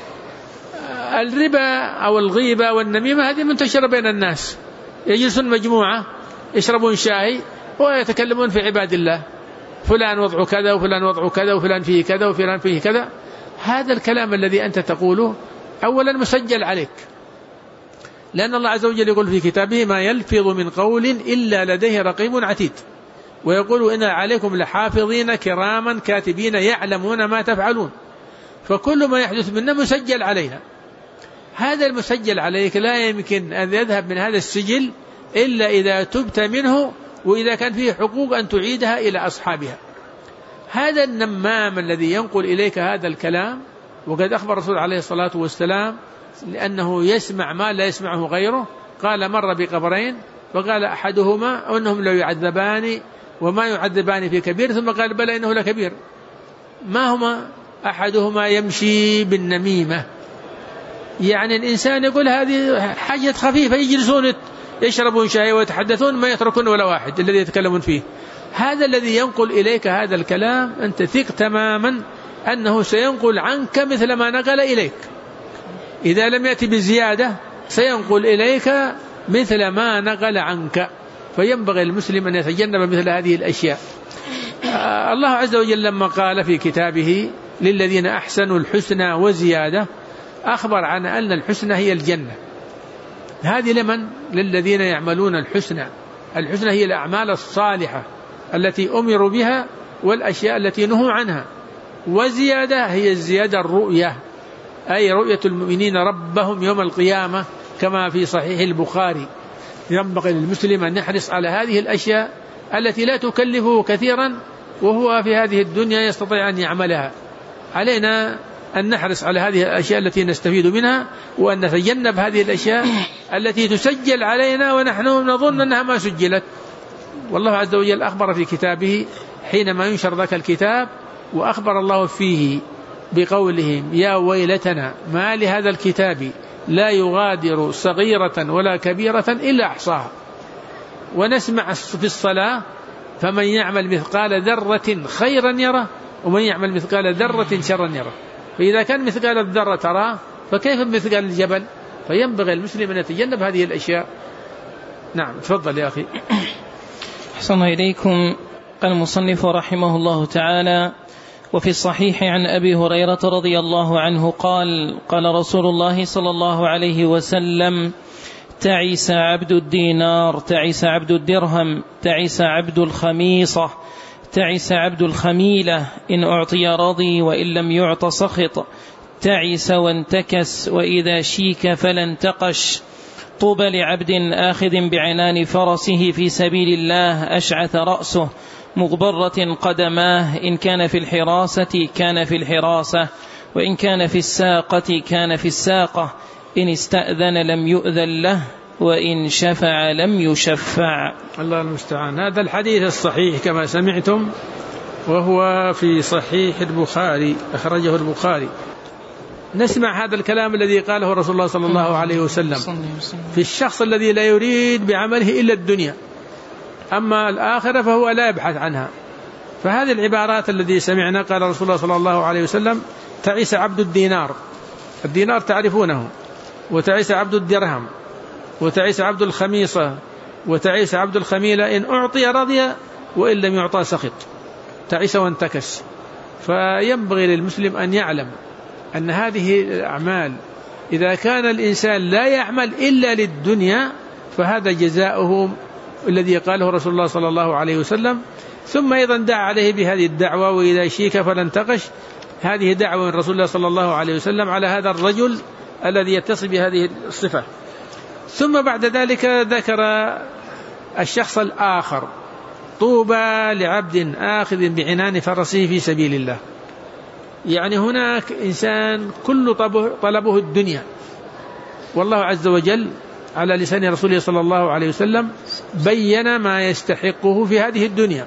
الربا أو الغيبة والنميمة هذه منتشرة بين الناس، يجلسون مجموعة يشربون شاي ويتكلمون في عباد الله، فلان وضعه كذا وفلان وضعه كذا وفلان فيه كذا وفلان فيه كذا. هذا الكلام الذي أنت تقوله أولا مسجل عليك، لأن الله عز وجل يقول في كتابه: ما يلفظ من قول إلا لديه رقيب عتيد، ويقول: إن عليكم لحافظين كراما كاتبين يعلمون ما تفعلون. فكل ما يحدث منا مسجل علينا. هذا المسجل عليك لا يمكن أن يذهب من هذا السجل إلا إذا تبت منه، وإذا كان فيه حقوق أن تعيدها إلى أصحابها. هذا النمام الذي ينقل إليك هذا الكلام، وقد أخبر الرسول عليه الصلاة والسلام لأنه يسمع ما لا يسمعه غيره. قال: مر بقبرين فقال أحدهما أنهم لو يعذبان وما يعذبان في كبير، ثم قال: بلى إنه لكبير. ما هما؟ أحدهما يمشي بالنميمة، يعني الإنسان يقول هذه حاجة خفيفة، يجلسون يشربون شاي ويتحدثون ما يتركون ولا واحد الذي يتكلمون فيه. هذا الذي ينقل إليك هذا الكلام أنت ثق تماما أنه سينقل عنك مثل ما نقل إليك. إذا لم يأتي بزيادة سينقل إليك مثل ما نقل عنك. فينبغي المسلم أن يتجنب مثل هذه الأشياء. الله عز وجل لما قال في كتابه للذين أحسنوا الحسنى وزيادة أخبر عن أن الحسنى هي الجنة. هذه لمن؟ للذين يعملون الحسنى. الحسنى هي الأعمال الصالحة التي أمروا بها والأشياء التي نهوا عنها. وزيادة هي الزيادة الرؤية، أي رؤية المؤمنين ربهم يوم القيامة كما في صحيح البخاري. ينبغي للمسلم أن يحرص على هذه الأشياء التي لا تكلفه كثيرا وهو في هذه الدنيا يستطيع أن يعملها. علينا أن نحرص على هذه الأشياء التي نستفيد منها، وأن نتجنب هذه الأشياء التي تسجل علينا ونحن نظن أنها ما سجلت. والله عز وجل أخبر في كتابه حينما ينشر ذاك الكتاب، وأخبر الله فيه بقولهم يا ويلتنا ما لهذا الكتاب لا يغادر صغيرة ولا كبيرة إلا أحصاها. ونسمع في الصلاة فمن يعمل مثقال ذرة خيرا يره ومن يعمل مثقال ذرة شرا يره. فإذا كان مثقال الذرة تراه فكيف مثقال الجبل؟ فينبغي المسلم أن يتجنب هذه الأشياء. نعم تفضل يا أخي. أحسن إليكم. قال المصنف رحمه الله تعالى: وفي الصحيح عن أبي هريرة رضي الله عنه قال: قال رسول الله صلى الله عليه وسلم: تعس عبد الدينار، تعس عبد الدرهم، تعس عبد الخميصة، تعس عبد الخميلة، إن أعطي رضي وإن لم يعط سخط، تعس وانتكس، وإذا شيك فلا انتقش. طوبى لعبد آخذ بعنان فرسه في سبيل الله أشعث رأسه مغبرة قدماه، إن كان في الحراسة كان في الحراسة، وإن كان في الساقة كان في الساقة، إن استأذن لم يؤذن له، وإن شفع لم يشفع. الله المستعان. هذا الحديث الصحيح كما سمعتم، وهو في صحيح البخاري، أخرجه البخاري. نسمع هذا الكلام الذي قاله رسول الله صلى الله عليه وسلم في الشخص الذي لا يريد بعمله إلا الدنيا، أما الآخرة فهو لا يبحث عنها. فهذه العبارات التي سمعنا قال رسول الله صلى الله عليه وسلم: تعيس عبد الدينار، الدينار تعرفونه، وتعيس عبد الدرهم، وتعيس عبد الخميصة، وتعيس عبد الخميلة، إن أعطي رضي وإن لم يعطى سخط، تعيس وانتكس. فينبغي للمسلم أن يعلم أن هذه الأعمال إذا كان الإنسان لا يعمل إلا للدنيا فهذا جزاؤه الذي قاله رسول الله صلى الله عليه وسلم. ثم أيضا دعا عليه بهذه الدعوة: وإذا شيك فلا انتقش. هذه دعوة من رسول الله صلى الله عليه وسلم على هذا الرجل الذي يتصف بهذه الصفة. ثم بعد ذلك ذكر الشخص الآخر: طوبى لعبد آخذ بعنان فرسه في سبيل الله. يعني هناك إنسان كل طلبه الدنيا، والله عز وجل على لسان رسوله صلى الله عليه وسلم بين ما يستحقه في هذه الدنيا.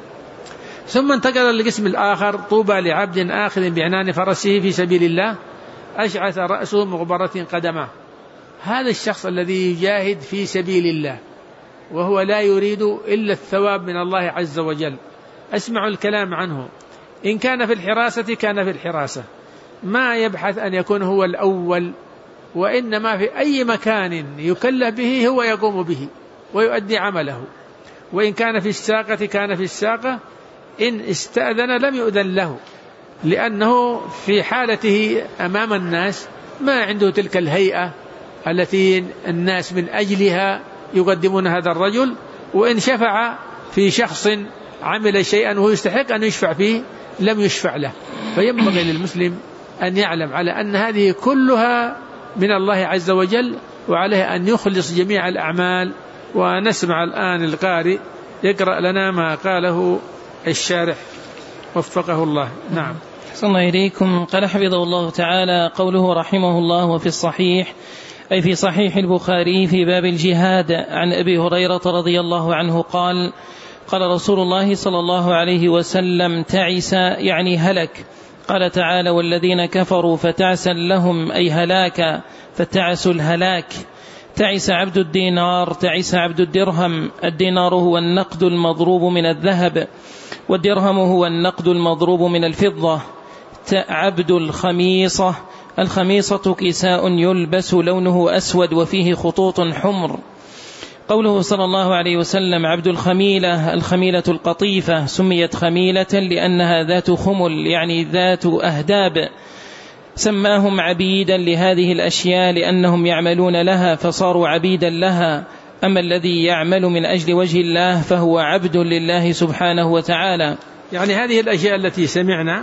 ثم انتقل للقسم الآخر: طوبى لعبد آخذ بعنان فرسه في سبيل الله أشعث رأسه مغبرة قدماه. هذا الشخص الذي يجاهد في سبيل الله وهو لا يريد إلا الثواب من الله عز وجل. أسمع الكلام عنه، إن كان في الحراسة كان في الحراسة، ما يبحث أن يكون هو الأول، وإنما في أي مكان يكلف به هو يقوم به ويؤدي عمله. وإن كان في الساقة كان في الساقة، إن استأذن لم يؤذن له، لأنه في حالته أمام الناس ما عنده تلك الهيئة التي الناس من أجلها يقدمون هذا الرجل. وإن شفع في شخص عمل شيئا وهو يستحق أن يشفع فيه لم يشفع له. فينبغي للمسلم أن يعلم على أن هذه كلها من الله عز وجل، وعليه أن يخلص جميع الأعمال. ونسمع الآن القارئ يقرأ لنا ما قاله الشارح وفقه الله. نعم. صلى الله إليكم. قال حفظه الله تعالى: قوله رحمه الله: وفي الصحيح، أي في صحيح البخاري في باب الجهاد، عن أبي هريرة رضي الله عنه قال: قال رسول الله صلى الله عليه وسلم: تعس يعني هلك قال تعالى: والذين كفروا فتعسا لهم، أي هلاك، فتعسوا الهلاك. تعس عبد الدينار، تعس عبد الدرهم. الدينار هو النقد المضروب من الذهب، والدرهم هو النقد المضروب من الفضة. عبد الخميصة، الخميصة كساء يلبس لونه أسود وفيه خطوط حمر. قوله صلى الله عليه وسلم: عبد الخميلة، الخميلة القطيفة، سميت خميلة لأنها ذات خمل، يعني ذات أهداب. سماهم عبيدا لهذه الأشياء لأنهم يعملون لها فصاروا عبيدا لها. أما الذي يعمل من أجل وجه الله فهو عبد لله سبحانه وتعالى. يعني هذه الأشياء التي سمعنا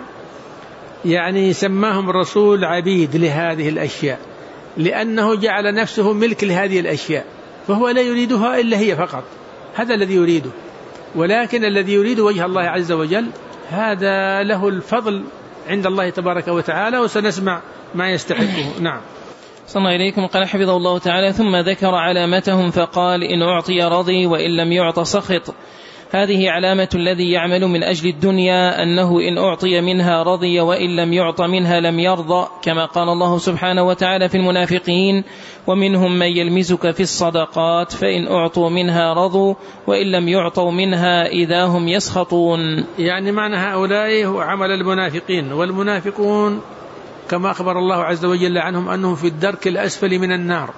يعني سماهم الرسول عبيد لهذه الأشياء لأنه جعل نفسه ملك لهذه الأشياء، فهو لا يريدها إلا هي فقط، هذا الذي يريده. ولكن الذي يريد وجه الله عز وجل هذا له الفضل عند الله تبارك وتعالى، وسنسمع ما يستحقه. نعم. صلى الله إليكم. قال حفظه الله تعالى: ثم ذكر علامتهم فقال: إن أعطي رضي وإن لم يعط سخط. هذه علامة الذي يعمل من أجل الدنيا، أنه إن أعطي منها رضي وإن لم يعط منها لم يرضى، كما قال الله سبحانه وتعالى في المنافقين: ومنهم من يلمزك في الصدقات فإن أعطوا منها رضوا وإن لم يعطوا منها إذا هم يسخطون. يعني معنى هؤلاء هو عمل المنافقين، والمنافقون كما أخبر الله عز وجل عنهم أنهم في الدرك الأسفل من النار.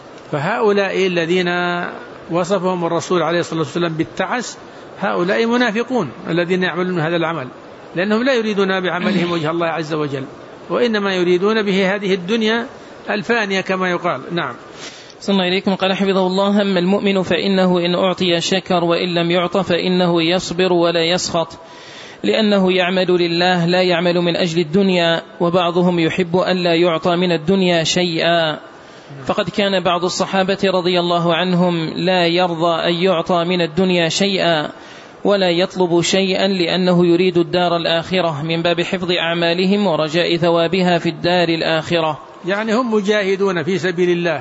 فهؤلاء الذين وصفهم الرسول عليه الصلاة والسلام بالتعس هؤلاء منافقون الذين يعملون هذا العمل، لأنهم لا يريدون بعملهم وجه الله عز وجل، وإنما يريدون به هذه الدنيا الفانية كما يقال. نعم. صلى الله إليكم. قال حفظه الله: أما المؤمن فإنه إن أعطي شكر وإن لم يعط فإنه يصبر ولا يسخط، لأنه يعمل لله لا يعمل من أجل الدنيا. وبعضهم يحب أن لا يعطى من الدنيا شيئا، فقد كان بعض الصحابة رضي الله عنهم لا يرضى أن يعطى من الدنيا شيئا ولا يطلب شيئا، لأنه يريد الدار الآخرة من باب حفظ أعمالهم ورجاء ثوابها في الدار الآخرة. يعني هم مجاهدون في سبيل الله،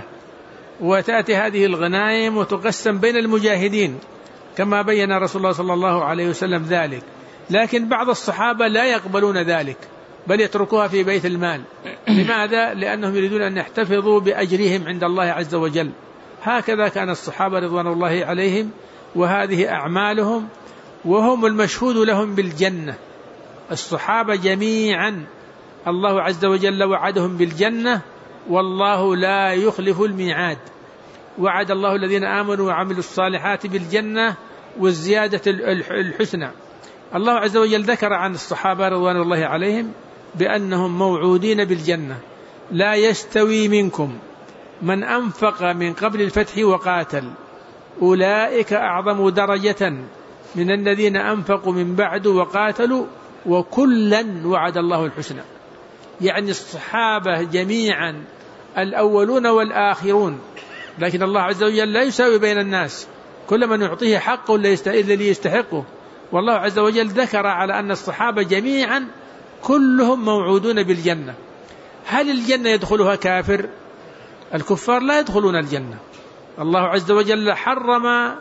وتأتي هذه الغنائم وتقسم بين المجاهدين كما بين رسول الله صلى الله عليه وسلم ذلك. لكن بعض الصحابة لا يقبلون ذلك بل يتركوها في بيت المال. لماذا؟ لأنهم يريدون أن يحتفظوا بأجرهم عند الله عز وجل. هكذا كان الصحابة رضوان الله عليهم، وهذه أعمالهم، وهم المشهود لهم بالجنة. الصحابة جميعا الله عز وجل وعدهم بالجنة، والله لا يخلف الميعاد. وعد الله الذين آمنوا وعملوا الصالحات بالجنة والزيادة الحسنى. الله عز وجل ذكر عن الصحابة رضوان الله عليهم بأنهم موعودين بالجنة: لا يستوي منكم من أنفق من قبل الفتح وقاتل، أولئك أعظم درجة من الذين أنفقوا من بعد وقاتلوا، وكلا وعد الله الحسنى. يعني الصحابة جميعا الأولون والآخرون، لكن الله عز وجل لا يساوي بين الناس، كل من يعطيه حقه الذي يستحقه. والله عز وجل ذكر على أن الصحابة جميعا كلهم موعودون بالجنة. هل الجنة يدخلها كافر؟ الكفار لا يدخلون الجنة. الله عز وجل حرم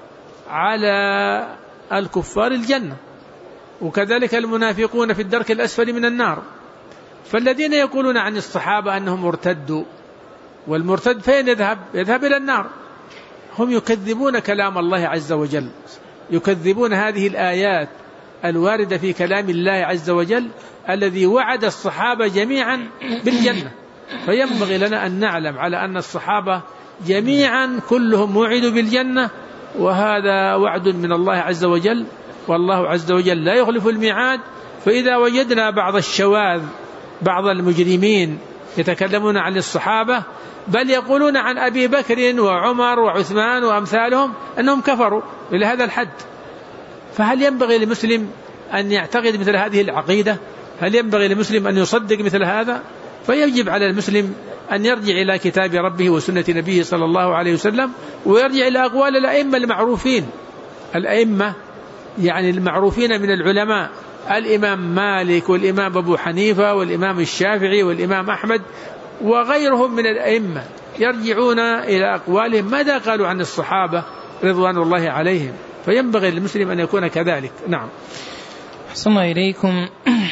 على الكفار الجنة، وكذلك المنافقون في الدرك الأسفل من النار. فالذين يقولون عن الصحابة أنهم مرتدوا، والمرتد فين يذهب؟ يذهب إلى النار. هم يكذبون كلام الله عز وجل، يكذبون هذه الآيات الواردة في كلام الله عز وجل الذي وعد الصحابة جميعا بالجنة. فينبغي لنا أن نعلم على أن الصحابة جميعا كلهم وعدوا بالجنة، وهذا وعد من الله عز وجل، والله عز وجل لا يخلف الميعاد. فإذا وجدنا بعض الشواذ، بعض المجرمين يتكلمون عن الصحابة، بل يقولون عن أبي بكر وعمر وعثمان وأمثالهم أنهم كفروا إلى هذا الحد، فهل ينبغي للمسلم أن يعتقد مثل هذه العقيدة؟ هل ينبغي للمسلم أن يصدق مثل هذا؟ فيجب على المسلم أن يرجع إلى كتاب ربه وسنة نبيه صلى الله عليه وسلم، ويرجع إلى أقوال الأئمة المعروفين. الأئمة يعني المعروفين من العلماء: الإمام مالك والإمام أبو حنيفة والإمام الشافعي والإمام أحمد وغيرهم من الأئمة، يرجعون إلى أقوالهم ماذا قالوا عن الصحابة رضوان الله عليهم. فينبغي للمسلم أن يكون كذلك. نعم. أحسن الله إليكم.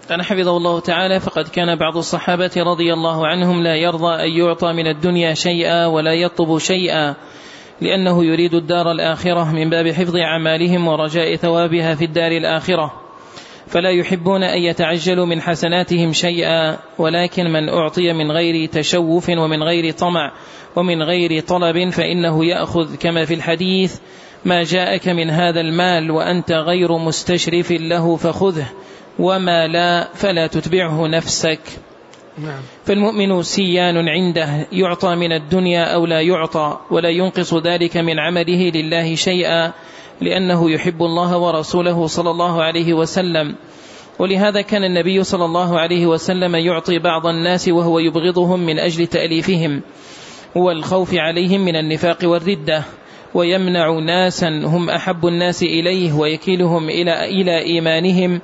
قال حفظه الله تعالى: فقد كان بعض الصحابة رضي الله عنهم لا يرضى أن يعطى من الدنيا شيئا ولا يطلب شيئا، لأنه يريد الدار الآخرة من باب حفظ أعمالهم ورجاء ثوابها في الدار الآخرة، فلا يحبون أن يتعجلوا من حسناتهم شيئا، ولكن من أعطي من غير تشوف ومن غير طمع ومن غير طلب فإنه يأخذ، كما في الحديث: ما جاءك من هذا المال وأنت غير مستشرف له فخذه، وما لا فلا تتبعه نفسك. فالمؤمن سيان عنده، يعطى من الدنيا أو لا يعطى، ولا ينقص ذلك من عمله لله شيئا، لأنه يحب الله ورسوله صلى الله عليه وسلم. ولهذا كان النبي صلى الله عليه وسلم يعطي بعض الناس وهو يبغضهم من أجل تأليفهم والخوف عليهم من النفاق والردة، ويمنع ناسا هم أحب الناس إليه ويكيلهم إلى إيمانهم،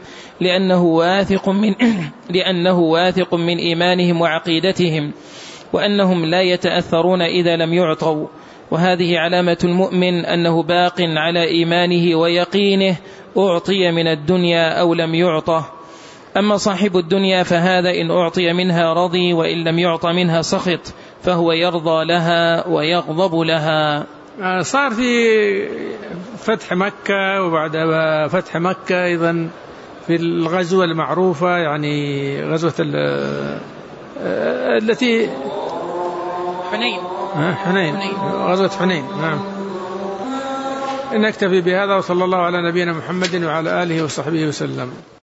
لأنه واثق من إيمانهم وعقيدتهم، وأنهم لا يتأثرون إذا لم يعطوا. وهذه علامة المؤمن أنه باق على إيمانه ويقينه، أعطي من الدنيا أو لم يعطه. أما صاحب الدنيا فهذا إن أعطي منها رضي، وإن لم يعط منها سخط، فهو يرضى لها ويغضب لها. صار في فتح مكة، وبعد فتح مكة أيضا في الغزوة المعروفة، يعني غزوة التي حنين، غزوة حنين. نعم. نكتفي بهذا، وصلى الله على نبينا محمد وعلى آله وصحبه وسلم.